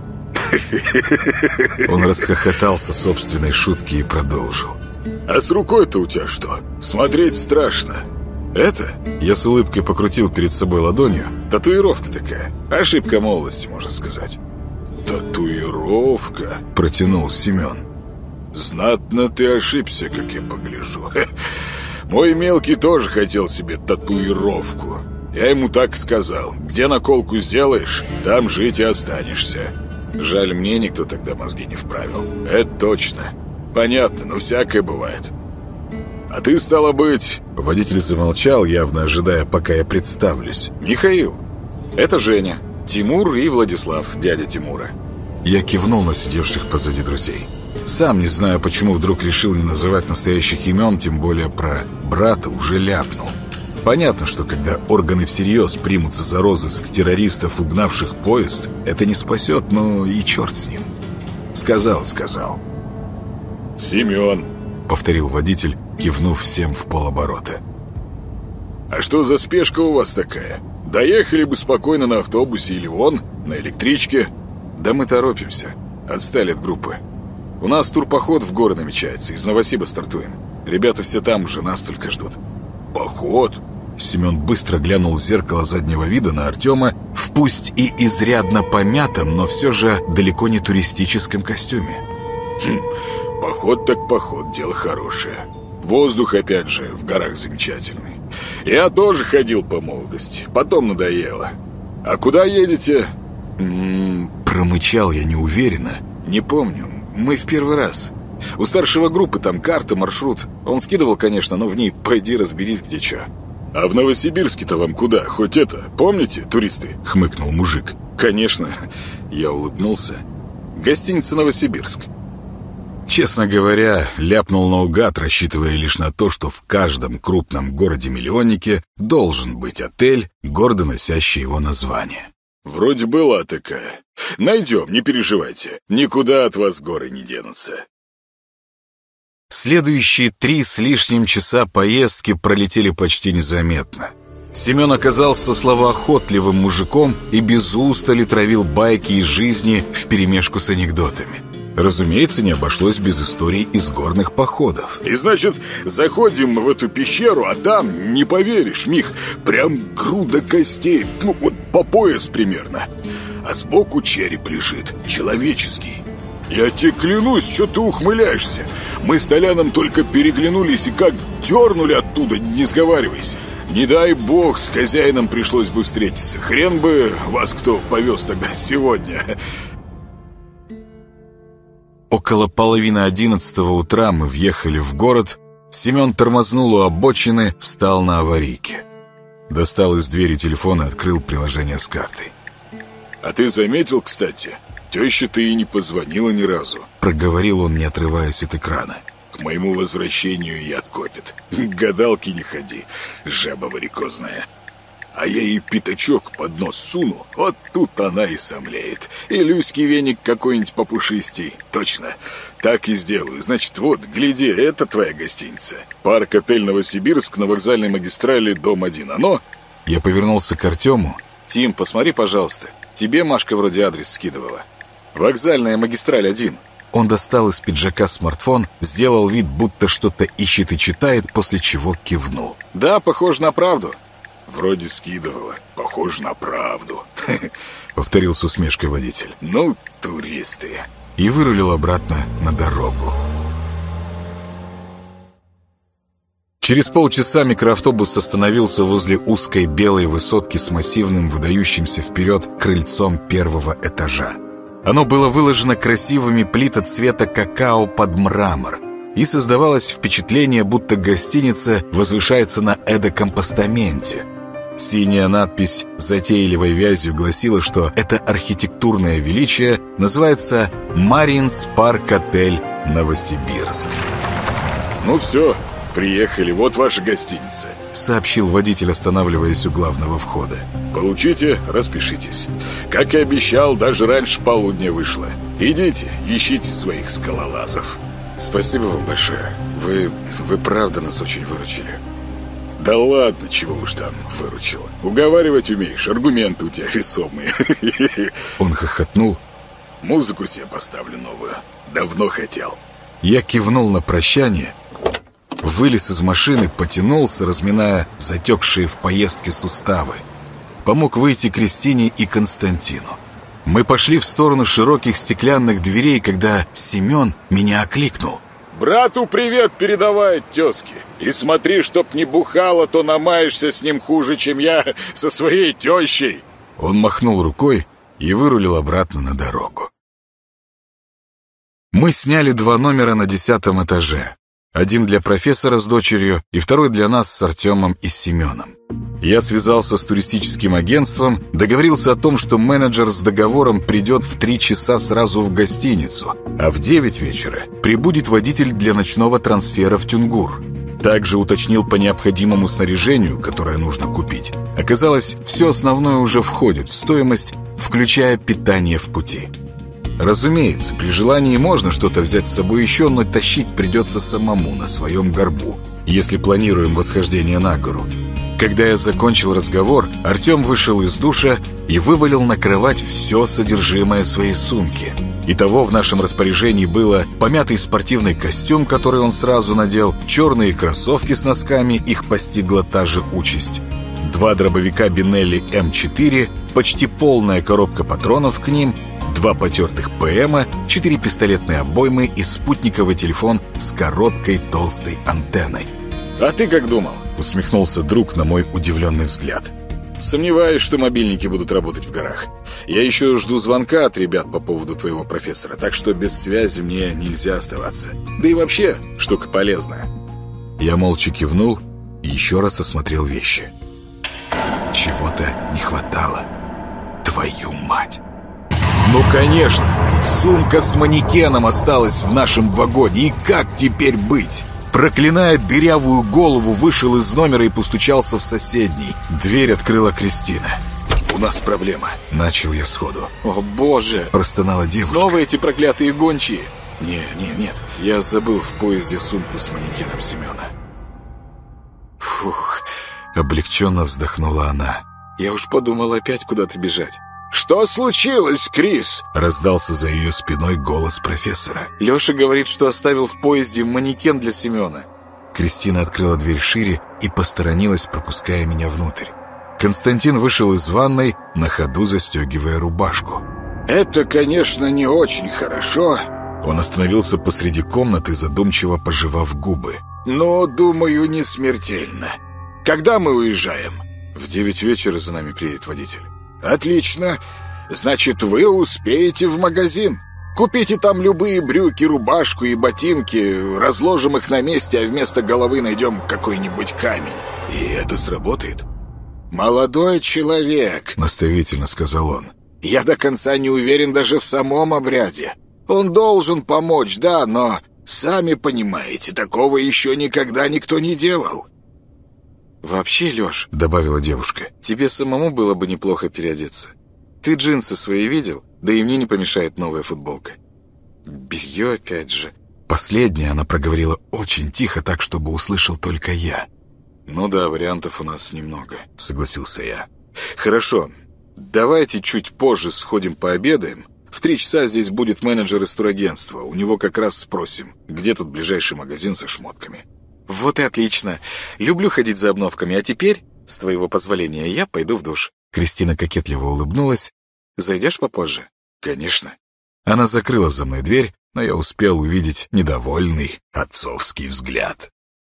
Speaker 3: Он расхохотался собственной шутки и продолжил.
Speaker 2: «А с рукой-то у тебя что? Смотреть страшно. Это?»
Speaker 3: Я с улыбкой покрутил перед собой ладонью.
Speaker 2: «Татуировка такая. Ошибка молодости, можно сказать». «Татуировка?» —
Speaker 3: протянул Семен.
Speaker 2: «Знатно ты ошибся, как я погляжу. Мой мелкий тоже хотел себе татуировку. Я ему так сказал. Где наколку сделаешь, там жить и останешься. Жаль, мне никто тогда мозги не вправил. Это точно. Понятно, но всякое бывает. А ты, стало быть...»
Speaker 3: Водитель замолчал, явно ожидая, пока я представлюсь.
Speaker 2: «Михаил. Это Женя. Тимур и Владислав, дядя Тимура».
Speaker 3: Я кивнул на сидевших позади друзей. Сам не знаю, почему вдруг решил не называть настоящих имен, тем более про брата уже ляпнул. Понятно, что когда органы всерьез примутся за розыск террористов, угнавших поезд, это не спасет, но и черт с ним. Сказал, сказал.
Speaker 2: «Семен»,
Speaker 3: — повторил водитель, кивнув всем в полоборота.
Speaker 2: «А что за спешка у вас такая? Доехали бы спокойно на автобусе или вон, на электричке».
Speaker 3: «Да мы торопимся. Отстали от группы. У нас турпоход в горы намечается, из Новосиба стартуем. Ребята все там уже, нас только ждут».
Speaker 2: «Поход?»
Speaker 3: Семен быстро глянул в зеркало заднего вида на Артема в пусть и изрядно помятом, но все же далеко не туристическом костюме.
Speaker 2: «Хм, поход так поход, дело хорошее. Воздух, опять же, в горах замечательный. Я тоже ходил по молодости, потом надоело. А куда едете?»
Speaker 3: М-м, промычал я неуверенно. «Не помню, мы в первый раз. У старшего группы там карта, маршрут. Он скидывал, конечно, но в ней пойди разберись, где что.
Speaker 2: «А в Новосибирске-то вам куда? Хоть это, помните, туристы?» — хмыкнул мужик.
Speaker 3: «Конечно». Я улыбнулся. «Гостиница «Новосибирск». Честно говоря, ляпнул наугад, рассчитывая лишь на то, что в каждом крупном городе-миллионнике должен быть отель, гордо носящий его название.
Speaker 2: «Вроде была такая. Найдем, не переживайте. Никуда от вас горы не денутся».
Speaker 3: Следующие три с лишним часа поездки пролетели почти незаметно. Семен оказался словоохотливым мужиком и без устали травил байки из жизни вперемешку с анекдотами. Разумеется, не обошлось без историй из горных походов.
Speaker 2: «И значит, заходим мы в эту пещеру, а там, не поверишь, Мих, прям груда костей, ну вот по пояс примерно. А сбоку череп лежит, человеческий. Я тебе клянусь, что ты ухмыляешься. Мы с Толяном только переглянулись и как дернули оттуда, не сговаривайся. Не дай бог, с хозяином пришлось бы встретиться. Хрен бы вас кто повез тогда сегодня».
Speaker 3: Около половины одиннадцатого утра мы въехали в город. Семен тормознул у обочины, встал на аварийке. Достал из двери телефон и открыл приложение с картой.
Speaker 2: «А ты заметил, кстати, теща-то и не позвонила ни разу»,
Speaker 3: — проговорил он, не отрываясь от экрана.
Speaker 2: «К моему возвращению и откопит. К гадалке не ходи, жаба варикозная. А я ей пятачок под нос суну, вот тут она и сомлеет. И люський веник какой-нибудь попушистей. Точно, так и сделаю. Значит, вот, гляди, это твоя гостиница. Парк-отель «Новосибирск» на вокзальной магистрали, дом один. Оно?»
Speaker 3: Я повернулся к Артему. «Тим, посмотри, пожалуйста. Тебе Машка вроде адрес скидывала. Вокзальная магистраль один». Он достал из пиджака смартфон, сделал вид, будто что-то ищет и читает, после чего кивнул. «Да, похоже на правду».
Speaker 2: «Вроде скидывала. Похоже на правду»,
Speaker 3: — повторил с усмешкой водитель.
Speaker 2: «Ну, туристы».
Speaker 3: И вырулил обратно на дорогу. Через полчаса микроавтобус остановился возле узкой белой высотки с массивным, выдающимся вперед крыльцом первого этажа. Оно было выложено красивыми плитами цвета какао под мрамор, и создавалось впечатление, будто гостиница возвышается на эдаком постаменте. Синяя надпись с затейливой вязью гласила, что это архитектурное величие называется «Маринс Парк Отель Новосибирск».
Speaker 2: «Ну все, приехали, вот ваша гостиница»,
Speaker 3: — сообщил водитель, останавливаясь у главного входа.
Speaker 2: «Получите, распишитесь. Как и обещал, даже раньше полудня вышло. Идите, ищите своих скалолазов».
Speaker 3: «Спасибо вам большое. Вы, вы правда нас очень выручили».
Speaker 2: «Да ладно, чего уж там выручил. Уговаривать умеешь, аргументы у тебя весомые».
Speaker 3: Он хохотнул.
Speaker 2: «Музыку себе поставлю новую. Давно хотел».
Speaker 3: Я кивнул на прощание, вылез из машины, потянулся, разминая затекшие в поездке суставы. Помог выйти Кристине и Константину. Мы пошли в сторону широких стеклянных дверей, когда Семен меня окликнул.
Speaker 2: «Брату привет передавай от тезки. И смотри, чтоб не бухало, то намаешься с ним хуже, чем я со своей тещей».
Speaker 3: Он махнул рукой и вырулил обратно на дорогу. Мы сняли два номера на десятом этаже. Один для профессора с дочерью и второй для нас с Артемом и Семеном. Я связался с туристическим агентством, договорился о том, что менеджер с договором придет в три часа сразу в гостиницу, а в девять вечера прибудет водитель для ночного трансфера в Тюнгур. Также уточнил по необходимому снаряжению, которое нужно купить. Оказалось, все основное уже входит в стоимость, включая питание в пути. Разумеется, при желании можно что-то взять с собой еще, но тащить придется самому на своем горбу, если планируем восхождение на гору. Когда я закончил разговор, Артем вышел из душа и вывалил на кровать все содержимое своей сумки. Итого в нашем распоряжении было помятый спортивный костюм, который он сразу надел, черные кроссовки с носками, их постигла та же участь, два дробовика Бинелли эм четыре, почти полная коробка патронов к ним, два потертых ПМа, четыре пистолетные обоймы и спутниковый телефон с короткой толстой антенной.
Speaker 2: «А ты как думал?»
Speaker 3: — усмехнулся друг на мой удивленный взгляд.
Speaker 2: Сомневаюсь, что мобильники будут работать в горах. Я еще жду звонка от ребят по поводу твоего профессора, так что без связи мне нельзя оставаться. Да и вообще, штука полезная.
Speaker 3: Я молча кивнул и еще раз осмотрел вещи. Чего-то не хватало. Твою мать! Ну, конечно! Сумка с манекеном осталась в нашем вагоне, и как теперь быть? Проклиная дырявую голову, вышел из номера и постучался в соседний. Дверь открыла Кристина.
Speaker 2: «У нас проблема», —
Speaker 3: начал я сходу.
Speaker 2: «О, боже!» —
Speaker 3: простонала девушка.
Speaker 2: «Снова эти проклятые гончие!» «Не, не, нет, я забыл в поезде сумку с манекеном Семена».
Speaker 3: Фух, облегченно вздохнула она.
Speaker 2: «Я уж подумал опять куда-то бежать». «Что случилось, Крис?» —
Speaker 3: раздался за ее спиной голос профессора.
Speaker 2: «Леша говорит, что оставил в поезде манекен для Семена».
Speaker 3: Кристина открыла дверь шире и посторонилась, пропуская меня внутрь. Константин вышел из ванной, на ходу застегивая рубашку.
Speaker 2: «Это, конечно, не очень хорошо».
Speaker 3: Он остановился посреди комнаты, задумчиво пожевав губы.
Speaker 2: «Но, думаю, не смертельно. Когда мы уезжаем?»
Speaker 3: «В девять вечера за нами приедет водитель».
Speaker 2: «Отлично. Значит, вы успеете в магазин. Купите там любые брюки, рубашку и ботинки, разложим их на месте, а вместо головы найдем какой-нибудь камень.
Speaker 3: И это сработает?»
Speaker 2: «Молодой человек», —
Speaker 3: наставительно сказал он,
Speaker 2: — «я до конца не уверен даже в самом обряде. Он должен помочь, да, но, сами понимаете, такого еще никогда никто не делал».
Speaker 3: «Вообще, Леш», — добавила девушка, — «тебе самому было бы неплохо переодеться. Ты джинсы свои видел? Да и мне не помешает новая футболка. Белье опять же». Последнее она проговорила очень тихо, так, чтобы услышал только я. «Ну да, вариантов у нас немного», — согласился я. «Хорошо, давайте чуть позже сходим пообедаем. В три часа здесь будет менеджер из турагентства. У него как раз спросим, где тут ближайший магазин со шмотками». «Вот и отлично. Люблю ходить за обновками, а теперь, с твоего позволения, я пойду в душ». Кристина кокетливо улыбнулась. «Зайдешь попозже?» «Конечно». Она закрыла за мной дверь, но я успел увидеть недовольный отцовский взгляд.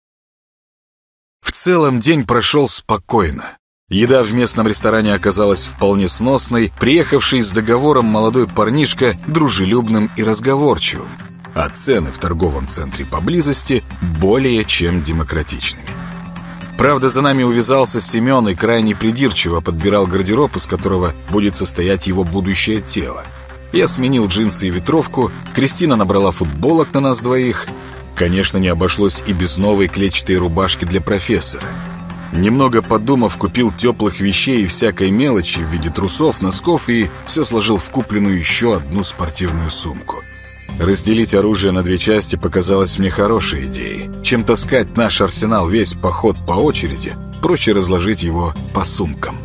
Speaker 3: В целом день прошел спокойно. Еда в местном ресторане оказалась вполне сносной, приехавший с договором молодой парнишка дружелюбным и разговорчивым, а цены в торговом центре поблизости более чем демократичными. Правда, за нами увязался Семен и крайне придирчиво подбирал гардероб, из которого будет состоять его будущее тело. Я сменил джинсы и ветровку, Кристина набрала футболок на нас двоих. Конечно, не обошлось и без новой клетчатой рубашки для профессора. Немного подумав, купил теплых вещей и всякой мелочи в виде трусов, носков и все сложил в купленную еще одну спортивную сумку. Разделить оружие на две части показалось мне хорошей идеей. Чем таскать наш арсенал весь поход по очереди, проще разложить его по сумкам.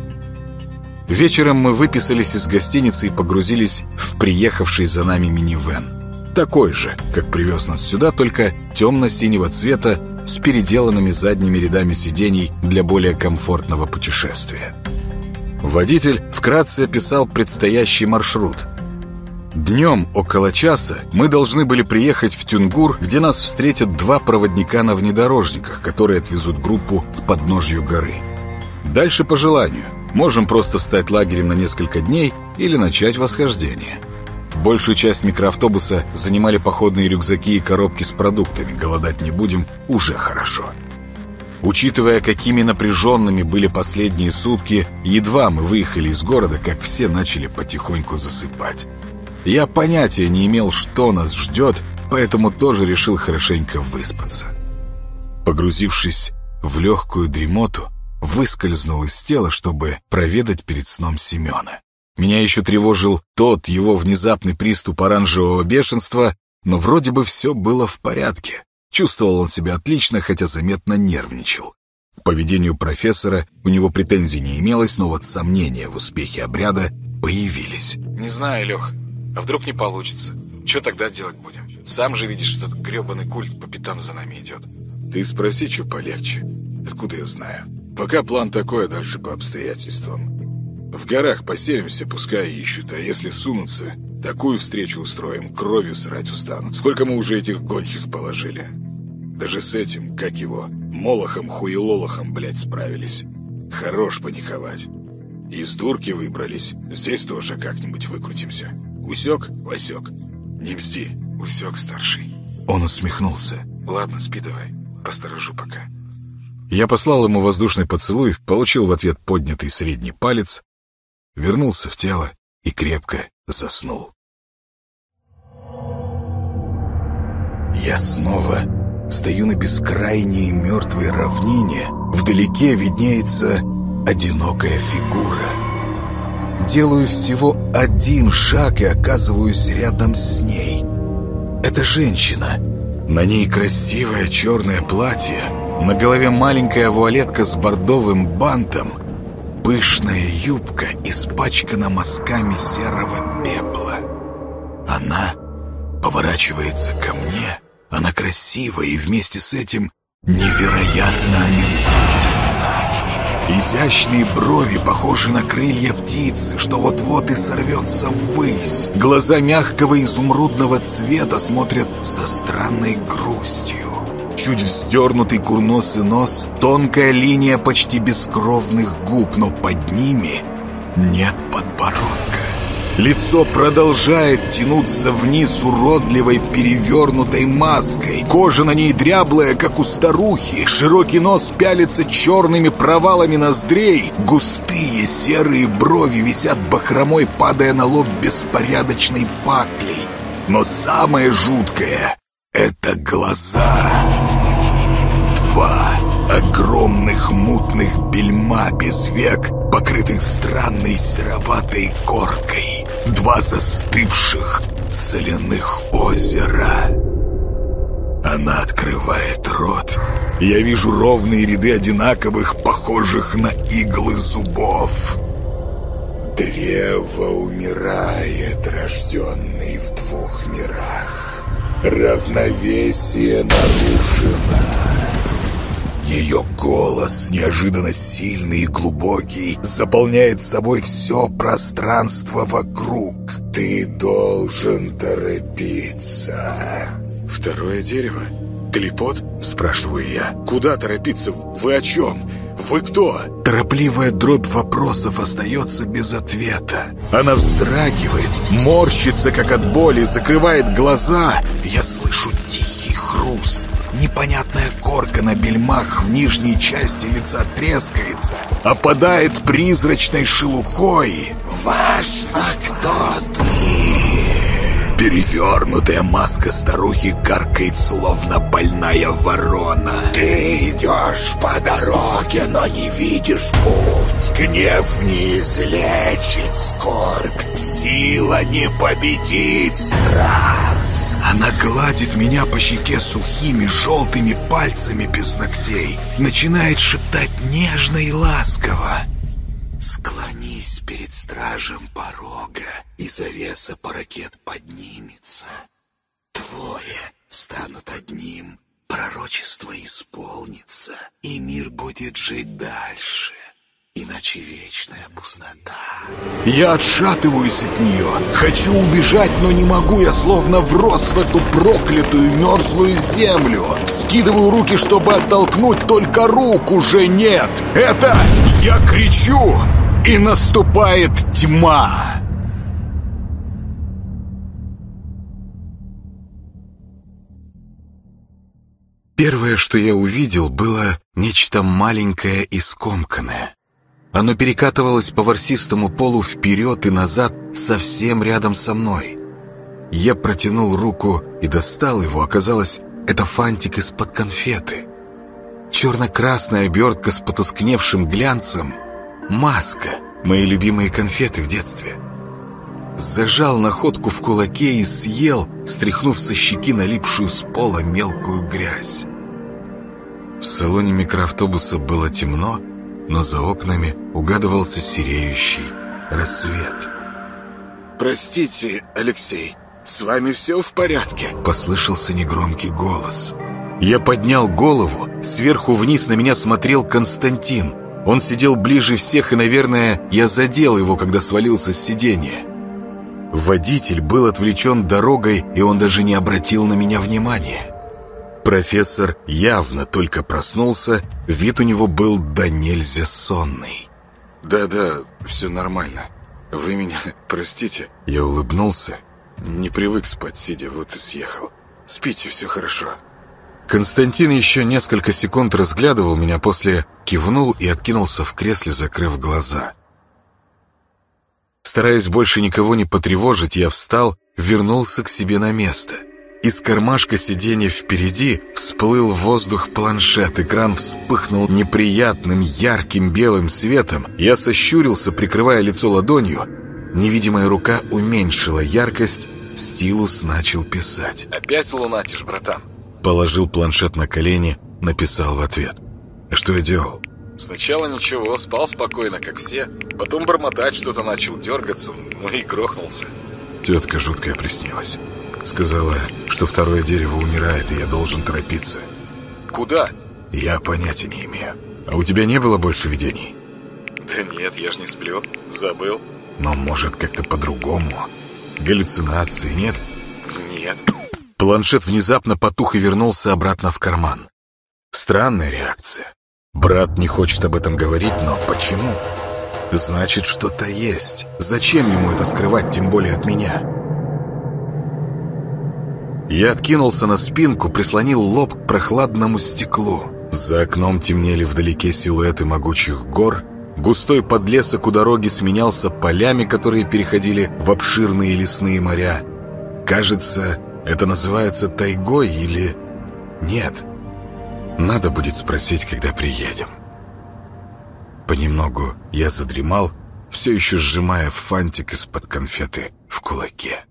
Speaker 3: Вечером мы выписались из гостиницы и погрузились в приехавший за нами минивэн. Такой же, как привез нас сюда, только темно-синего цвета с переделанными задними рядами сидений для более комфортного путешествия. Водитель вкратце описал предстоящий маршрут. Днем около часа мы должны были приехать в Тюнгур, где нас встретят два проводника на внедорожниках, которые отвезут группу к подножью горы. Дальше по желанию. Можем просто встать лагерем на несколько дней или начать восхождение. Большую часть микроавтобуса занимали походные рюкзаки и коробки с продуктами. Голодать не будем, уже хорошо. Учитывая, какими напряженными были последние сутки, едва мы выехали из города, как все начали потихоньку засыпать. Я понятия не имел, что нас ждет, поэтому тоже решил хорошенько выспаться. Погрузившись в легкую дремоту, выскользнул из тела, чтобы проведать перед сном Семена. Меня еще тревожил тот его внезапный приступ оранжевого бешенства, но вроде бы все было в порядке. Чувствовал он себя отлично, хотя заметно нервничал. К поведению профессора у него претензий не имелось, но вот сомнения в успехе обряда появились. «Не знаю, Лех, а вдруг не получится? Что тогда делать будем? Сам же видишь, что этот гребаный культ по пятам за нами идет».
Speaker 2: «Ты спроси, что полегче. Откуда я знаю? Пока план такой, а дальше по обстоятельствам. В горах поселимся, пускай ищут, а если сунутся, такую встречу устроим, кровью срать устанут. Сколько мы уже этих гончих положили? Даже с этим, как его, Молохом, Хуелолохом, блядь, справились. Хорош паниковать. Из дурки выбрались. Здесь тоже как-нибудь выкрутимся. Усек, Васек? Не бзди.
Speaker 1: Усек, старший. Он усмехнулся. Ладно, спи давай. Посторожу пока.
Speaker 3: Я послал ему воздушный поцелуй, получил в ответ поднятый средний палец, вернулся в тело и крепко заснул.
Speaker 1: Я снова стою на бескрайней мертвой равнине. Вдалеке виднеется одинокая фигура. Делаю всего один шаг и оказываюсь рядом с ней. Это женщина. На ней красивое черное платье, на голове маленькая вуалетка с бордовым бантом, пышная юбка испачкана мазками серого пепла. Она поворачивается ко мне. Она красива и вместе с этим невероятно омерзительна. Изящные брови похожи на крылья птицы, что вот-вот и сорвется ввысь. Глаза мягкого изумрудного цвета смотрят со странной грустью. Чуть вздернутый курносый нос, тонкая линия почти бескровных губ, но под ними нет подбородка. Лицо продолжает тянуться вниз уродливой перевернутой маской. Кожа на ней дряблая, как у старухи. Широкий нос пялится черными провалами ноздрей. Густые серые брови висят бахромой, падая на лоб беспорядочной паклей. Но самое жуткое — это глаза. Два огромных мутных бельма без век, покрытых странной сероватой коркой. Два застывших соляных озера. Она открывает рот. Я вижу ровные ряды одинаковых, похожих на иглы зубов. Древо умирает, рожденный в двух мирах. Равновесие нарушено. Ее голос, неожиданно сильный и глубокий, заполняет собой все пространство вокруг. Ты должен торопиться. Второе дерево? Клепот? Спрашиваю я. Куда торопиться? Вы о чем? Вы кто? Торопливая дробь вопросов остается без ответа. Она вздрагивает, морщится, как от боли, закрывает глаза. Я слышу тихий хруст. Непонятная корка на бельмах в нижней части лица трескается, опадает призрачной шелухой. «Важно, кто ты!» Перевернутая маска старухи каркает, словно больная ворона. «Ты идешь по дороге, но не видишь путь. Гнев не излечит скорбь, сила не победит страх». Она гладит меня по щеке сухими желтыми пальцами без ногтей. Начинает шептать нежно и ласково. «Склонись перед стражем порога, и завеса паракет поднимется. Двое станут одним, пророчество исполнится, и мир будет жить дальше. Иначе вечная пустота». Я отшатываюсь от нее. Хочу убежать, но не могу. Я словно врос в эту проклятую мерзлую землю. Вскидываю руки, чтобы оттолкнуть, только рук уже нет. Это я кричу, и наступает тьма. Первое, что я увидел, было нечто маленькое и скомканное. Оно перекатывалось по ворсистому полу вперед и назад, совсем рядом со мной. Я протянул руку и достал его. Оказалось, это фантик из-под конфеты. Черно-красная обертка с потускневшим глянцем. Маска. Мои любимые конфеты в детстве. Зажал находку в кулаке и съел, стряхнув со щеки налипшую с пола мелкую грязь. В салоне микроавтобуса было темно, но за окнами угадывался сереющий рассвет. «Простите, Алексей, с вами все в порядке?» Послышался негромкий голос. Я поднял голову. Сверху вниз на меня смотрел Константин. Он сидел ближе всех, и, наверное, я задел его, когда свалился с сиденья. Водитель был отвлечен дорогой, и он даже не обратил на меня внимания. Профессор явно только проснулся, вид у него был до нельзя сонный.
Speaker 3: Да-да, все нормально. Вы меня простите. Я улыбнулся. Не привык спать сидя, вот и съехал. Спите, все хорошо. Константин еще несколько секунд разглядывал меня, после кивнул и откинулся в кресле, закрыв глаза. Стараясь больше никого не потревожить, я встал, вернулся к себе на место. Из кармашка сиденья впереди всплыл в воздух планшет. Экран вспыхнул неприятным ярким белым светом. Я сощурился, прикрывая лицо ладонью. Невидимая рука уменьшила яркость. Стилус начал писать. «Опять лунатишь, братан?» Положил планшет на колени, написал в ответ. «Что я делал?» «Сначала ничего, спал спокойно, как все. Потом бормотать что-то начал, дергаться, ну и грохнулся». Тетка жуткая приснилась. Сказала, что второе дерево умирает, и я должен торопиться. «Куда?» «Я понятия не имею. А у тебя не было больше видений?» «Да нет, я ж не сплю. Забыл». «Но может как-то по-другому? Галлюцинации, нет?» «Нет». Планшет внезапно потух и вернулся обратно в карман. Странная реакция. Брат не хочет об этом говорить, но почему? Значит, что-то есть. Зачем ему это скрывать, тем более от меня? Я откинулся на спинку, прислонил лоб к прохладному стеклу. За окном темнели вдалеке силуэты могучих гор. Густой подлесок у дороги сменялся полями, которые переходили в обширные лесные моря. Кажется, это называется тайгой или... Нет. Надо будет спросить, когда приедем. Понемногу я задремал, все еще сжимая фантик из-под конфеты в кулаке.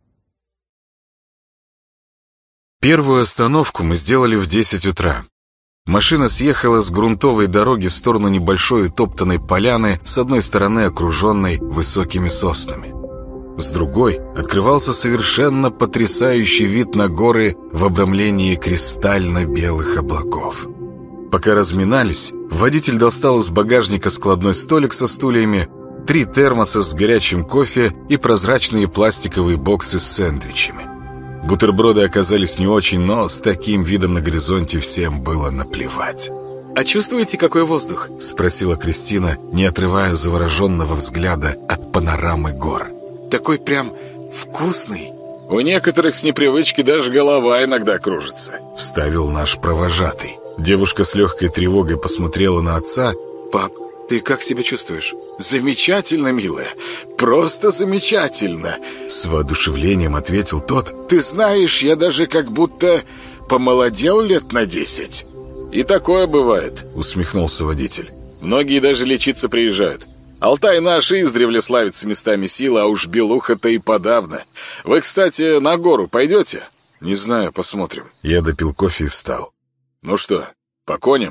Speaker 3: Первую остановку мы сделали в десять утра. Машина съехала с грунтовой дороги в сторону небольшой утоптанной поляны, с одной стороны окруженной высокими соснами. С другой открывался совершенно потрясающий вид на горы в обрамлении кристально-белых облаков. Пока разминались, водитель достал из багажника складной столик со стульями, три термоса с горячим кофе и прозрачные пластиковые боксы с сэндвичами. Бутерброды оказались не очень, но с таким видом на горизонте всем было наплевать. «А чувствуете, какой воздух?» — спросила Кристина, не отрывая завороженного взгляда от панорамы гор. «Такой прям вкусный». «У некоторых с непривычки даже голова иногда кружится», — вставил наш провожатый. Девушка с легкой тревогой посмотрела на отца. «Пап, ты как себя чувствуешь?» «Замечательно, милая, просто замечательно!» С воодушевлением ответил тот. «Ты знаешь, я даже как будто помолодел лет на десять». «И такое бывает», — усмехнулся водитель. «Многие даже лечиться приезжают. Алтай наш издревле славится местами силы, а уж белуха-то и подавно. Вы, кстати, на гору пойдете?» «Не знаю, посмотрим». Я допил кофе и встал. «Ну что, по коням?»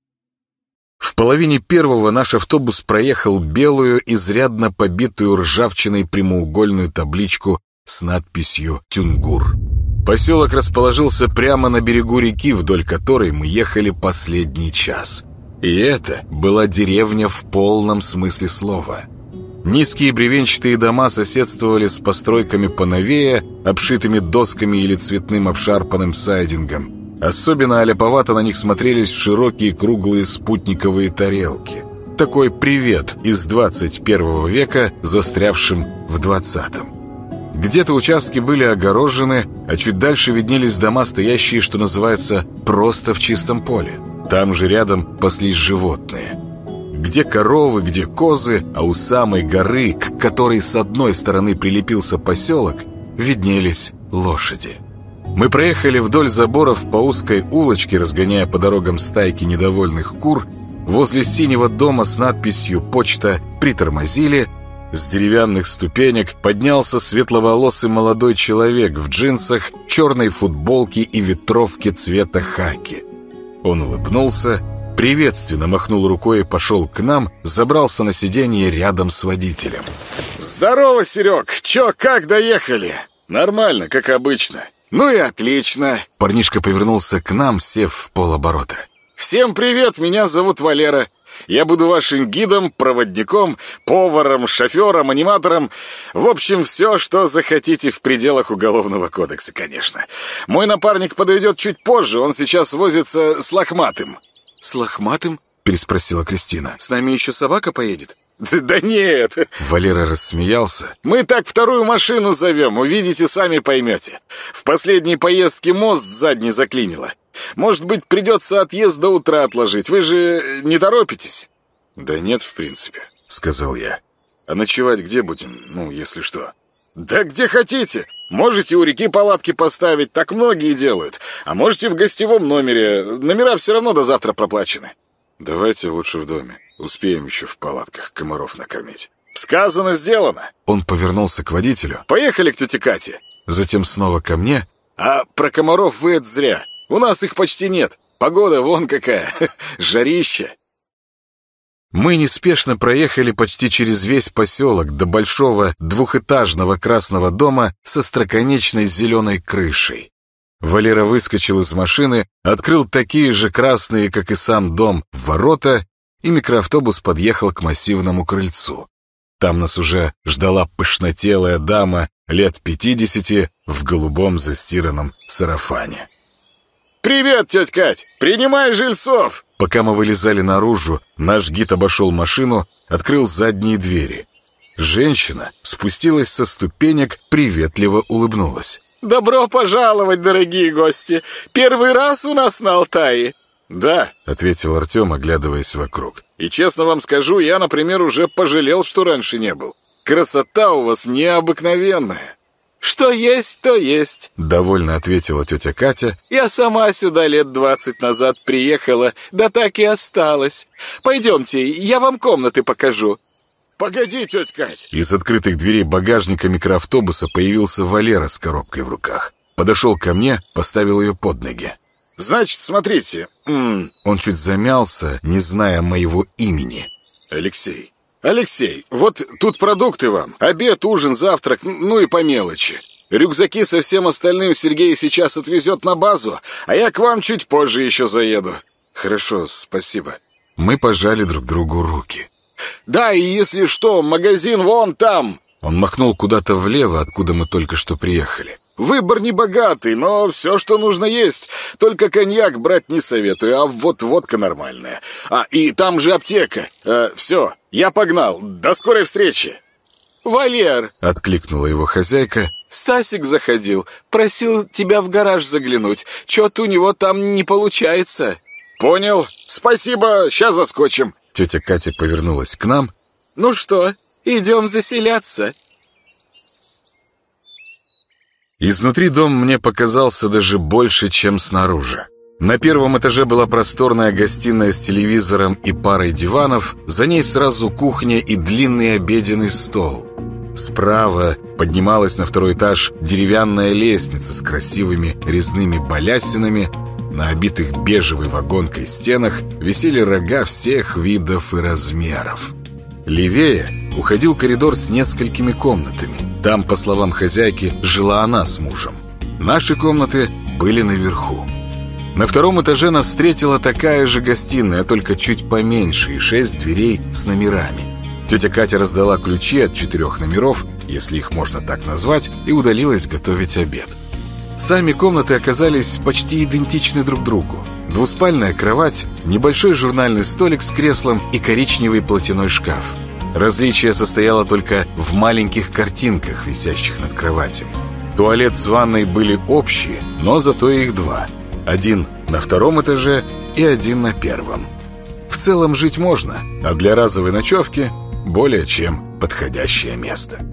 Speaker 3: В половине первого наш автобус проехал белую, изрядно побитую ржавчиной прямоугольную табличку с надписью «Тюнгур». Поселок расположился прямо на берегу реки, вдоль которой мы ехали последний час. И это была деревня в полном смысле слова. Низкие бревенчатые дома соседствовали с постройками поновее, обшитыми досками или цветным обшарпанным сайдингом. Особенно аляповато на них смотрелись широкие круглые спутниковые тарелки. Такой привет из двадцать первого века, застрявшим в двадцатом. Где-то участки были огорожены, а чуть дальше виднелись дома, стоящие, что называется, просто в чистом поле. Там же рядом паслись животные. Где коровы, где козы, а у самой горы, к которой с одной стороны прилепился поселок, виднелись лошади. Мы проехали вдоль заборов по узкой улочке, разгоняя по дорогам стайки недовольных кур. Возле синего дома с надписью «Почта» притормозили. С деревянных ступенек поднялся светловолосый молодой человек в джинсах, черной футболке и ветровке цвета хаки. Он улыбнулся, приветственно махнул рукой и пошел к нам, забрался на сиденье рядом с водителем. «Здорово, Серег! Че, как доехали?» «Нормально, как обычно». «Ну и отлично!» Парнишка повернулся к нам, сев в полоборота. «Всем привет, меня зовут Валера. Я буду вашим гидом, проводником, поваром, шофером, аниматором. В общем, все, что захотите в пределах Уголовного кодекса, конечно. Мой напарник подойдет чуть позже, он сейчас возится с лохматым». «С лохматым?» — переспросила Кристина.
Speaker 2: «С нами еще собака поедет?» Да, да нет!»
Speaker 3: Валера рассмеялся.
Speaker 2: «Мы так вторую машину зовем, увидите, сами поймете. В последней поездке мост задний заклинило. Может быть, придется отъезд до утра отложить. Вы же не торопитесь?»
Speaker 3: «Да нет, в принципе», — сказал я. «А ночевать где будем, ну, если что?»
Speaker 2: «Да где хотите. Можете у реки палатки поставить, так многие делают. А можете в гостевом номере. Номера все равно до завтра проплачены».
Speaker 3: «Давайте лучше в доме. Успеем еще в палатках комаров накормить».
Speaker 2: «Сказано, сделано».
Speaker 3: Он повернулся к водителю.
Speaker 2: «Поехали к тете Кате».
Speaker 3: Затем снова ко мне.
Speaker 2: «А про комаров вы это зря. У нас их почти нет. Погода вон какая. Жарище».
Speaker 3: Мы неспешно проехали почти через весь поселок до большого двухэтажного красного дома со остроконечной зеленой крышей. Валера выскочил из машины, открыл такие же красные, как и сам дом, ворота, и микроавтобус подъехал к массивному крыльцу. Там нас уже ждала пышнотелая дама лет пятидесяти в голубом застиранном сарафане.
Speaker 2: «Привет, тетя Кать! Принимай жильцов!»
Speaker 3: Пока мы вылезали наружу, наш гид обошел машину, открыл задние двери. Женщина спустилась со ступенек, приветливо улыбнулась.
Speaker 2: «Добро пожаловать, дорогие гости! Первый раз у нас на Алтае!» «Да»,
Speaker 3: — ответил Артем, оглядываясь вокруг.
Speaker 2: «И честно вам скажу, я, например, уже пожалел, что раньше не был. Красота у вас необыкновенная». «Что есть, то есть», —
Speaker 3: довольно ответила тетя Катя.
Speaker 2: «Я сама сюда лет двадцать назад приехала, да так и осталась. Пойдемте, я вам комнаты покажу». «Погоди, тетя Кать!»
Speaker 3: Из открытых дверей багажника микроавтобуса появился Валера с коробкой в руках. Подошел ко мне, поставил ее под ноги.
Speaker 2: «Значит, смотрите...» М-м.
Speaker 3: Он чуть замялся, не зная моего имени.
Speaker 2: «Алексей. Алексей, вот тут продукты вам. Обед, ужин, завтрак, ну и по мелочи. Рюкзаки со всем остальным Сергей сейчас отвезет на базу, а я к вам чуть позже еще заеду».
Speaker 3: «Хорошо, спасибо». Мы пожали друг другу руки.
Speaker 2: «Да, и если что, магазин вон там!»
Speaker 3: Он махнул куда-то влево, откуда мы только что приехали.
Speaker 2: «Выбор не богатый, но все, что нужно, есть. Только коньяк брать не советую, а вот водка нормальная. А, и там же аптека. Э, все, я погнал. До скорой встречи!» «Валер!» —
Speaker 3: откликнула его хозяйка.
Speaker 2: «Стасик заходил, просил тебя в гараж заглянуть. Чё-то у него там не получается». «Понял. Спасибо, сейчас заскочим».
Speaker 3: Тетя Катя повернулась к нам.
Speaker 2: «Ну что, идем заселяться?»
Speaker 3: Изнутри дом мне показался даже больше, чем снаружи. На первом этаже была просторная гостиная с телевизором и парой диванов, за ней сразу кухня и длинный обеденный стол. Справа поднималась на второй этаж деревянная лестница с красивыми резными балясинами. На обитых бежевой вагонкой стенах висели рога всех видов и размеров. Левее уходил коридор с несколькими комнатами. Там, по словам хозяйки, жила она с мужем. Наши комнаты были наверху. На втором этаже нас встретила такая же гостиная, только чуть поменьше, и шесть дверей с номерами. Тетя Катя раздала ключи от четырех номеров, если их можно так назвать, и удалилась готовить обед. Сами комнаты оказались почти идентичны друг другу. Двуспальная кровать, небольшой журнальный столик с креслом и коричневый платяной шкаф. Различие состояло только в маленьких картинках, висящих над кроватями. Туалет с ванной были общие, но зато их два. Один на втором этаже и один на первом. В целом жить можно, а для разовой ночевки более чем подходящее место.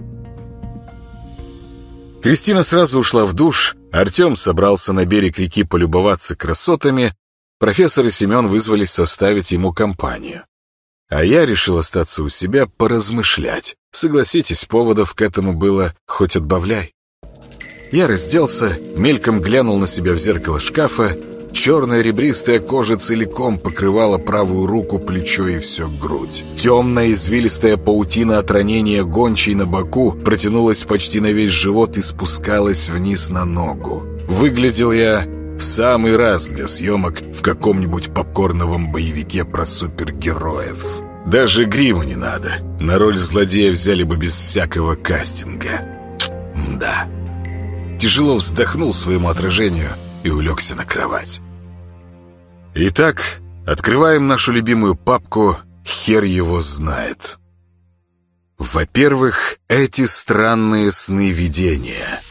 Speaker 3: Кристина сразу ушла в душ, Артем собрался на берег реки полюбоваться красотами, профессор и Семен вызвались составить ему компанию. А я решил остаться у себя поразмышлять. Согласитесь, поводов к этому было хоть отбавляй. Я разделся, мельком глянул на себя в зеркало шкафа. Черная ребристая кожа целиком покрывала правую руку, плечо и всю грудь. Темная извилистая паутина от ранения гончей на боку протянулась почти на весь живот и спускалась вниз на ногу. Выглядел я в самый раз для съемок в каком-нибудь попкорновом боевике про супергероев. Даже грима не надо. На роль злодея взяли бы без всякого кастинга. Да. Тяжело вздохнул своему отражению и улегся на кровать. Итак, Открываем нашу любимую папку, хер его знает. Во-первых, эти странные сны-видения.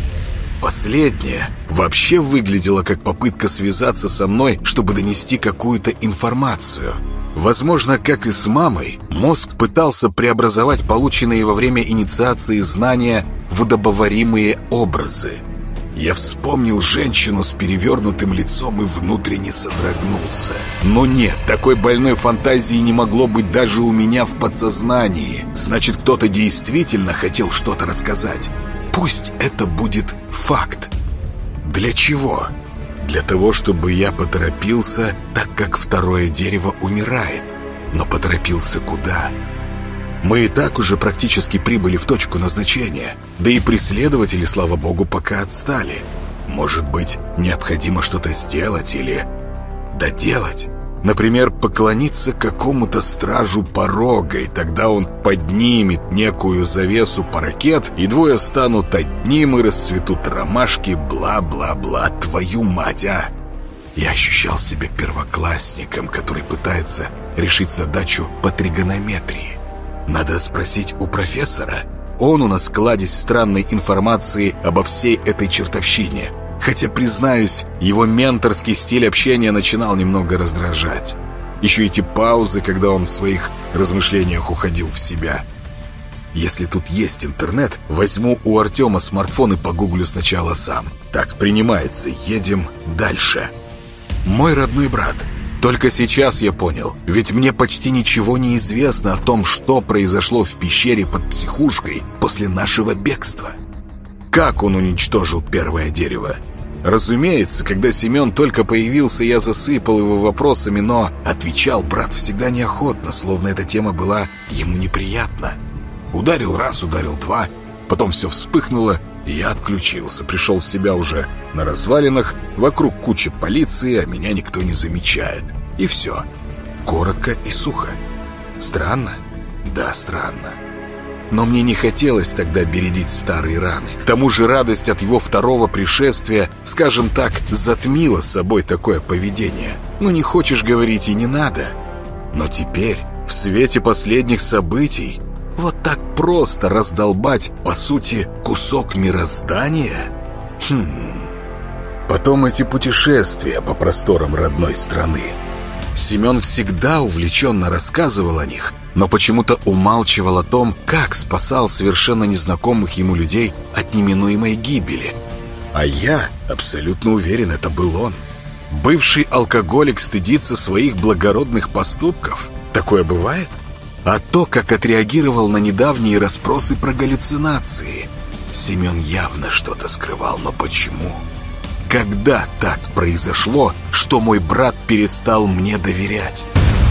Speaker 3: Последнее вообще выглядело как попытка связаться со мной, чтобы донести какую-то информацию. Возможно, как и с мамой, мозг пытался преобразовать полученные во время инициации знания в удобоваримые образы. Я вспомнил женщину с перевернутым лицом и внутренне содрогнулся. Но нет, такой больной фантазии не могло быть даже у меня в подсознании. Значит, кто-то действительно хотел что-то рассказать. Пусть это будет факт. Для чего? Для того, чтобы я поторопился, так как второе дерево умирает. Но поторопился куда? Мы и так уже практически прибыли в точку назначения. Да и преследователи, слава богу, пока отстали. Может быть, необходимо что-то сделать или доделать? Например, поклониться какому-то стражу порога, и тогда он поднимет некую завесу паракет, и двое станут одним, и расцветут ромашки, бла-бла-бла. Твою мать, а! Я ощущал себя первоклассником, который пытается решить задачу по тригонометрии. Надо спросить у профессора. Он у нас кладезь странной информации обо всей этой чертовщине. Хотя, признаюсь, его менторский стиль общения начинал немного раздражать. Еще эти паузы, когда он в своих размышлениях уходил в себя. Если тут есть интернет, возьму у Артема смартфон и погуглю сначала сам. Так принимается, едем дальше. Мой родной брат. Только сейчас я понял, ведь мне почти ничего не известно о том, что произошло в пещере под психушкой после нашего бегства. Как он уничтожил первое дерево? Разумеется, когда Семен только появился, я засыпал его вопросами, но отвечал брат всегда неохотно, словно эта тема была ему неприятна. Ударил раз, ударил два, потом все вспыхнуло, и я отключился. Пришел в себя уже на развалинах, вокруг куча полиции, а меня никто не замечает. И все. Коротко и сухо. Странно? Да, странно. Но мне не хотелось тогда бередить старые раны. К тому же радость от его второго пришествия, скажем так, затмила собой такое поведение. Ну не хочешь говорить и не надо. Но теперь, в свете последних событий, вот так просто раздолбать, по сути, кусок мироздания? Хм... Потом эти путешествия по просторам родной страны. Семен всегда увлеченно рассказывал о них, но почему-то умалчивал о том, как спасал совершенно незнакомых ему людей от неминуемой гибели. А я абсолютно уверен, это был он. Бывший алкоголик стыдится своих благородных поступков? Такое бывает? А то, как отреагировал на недавние расспросы про галлюцинации. Семен явно что-то скрывал, но почему? Когда так произошло, что мой брат перестал мне доверять?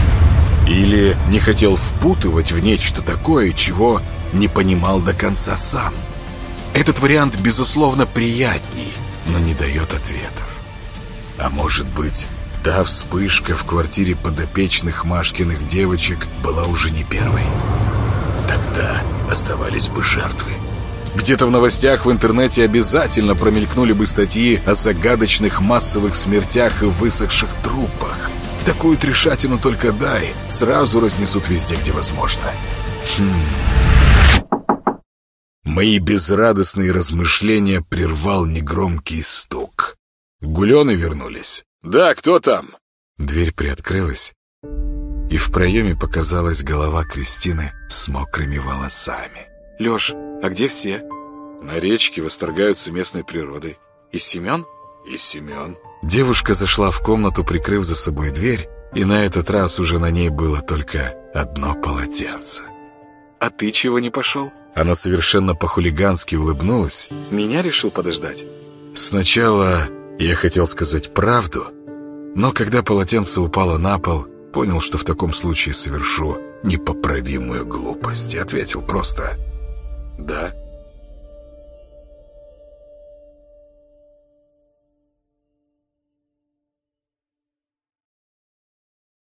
Speaker 3: Или не хотел впутывать в нечто такое, чего не понимал до конца сам? Этот вариант, безусловно, приятней, но не дает ответов. А может быть, та вспышка в квартире подопечных Машкиных девочек была уже не первой? Тогда оставались бы жертвы. Где-то в новостях в интернете обязательно промелькнули бы статьи о загадочных массовых смертях и высохших трупах. Такую трешатину только дай, сразу разнесут везде, где возможно. Хм. Мои безрадостные размышления прервал негромкий стук. Гулены вернулись. «Да, кто там?» Дверь приоткрылась, и в проеме показалась голова Кристины с мокрыми волосами. «Леш, а где все?» «На речке восторгаются местной природой». «И Семен?» «И Семен». Девушка зашла в комнату, прикрыв за собой дверь, и на этот раз уже на ней было только одно полотенце. «А ты чего не пошел?» Она совершенно по-хулигански улыбнулась. «Меня решил подождать?» Сначала я хотел сказать правду, но когда полотенце упало на пол, понял, что в таком случае совершу непоправимую глупость, и ответил просто «да».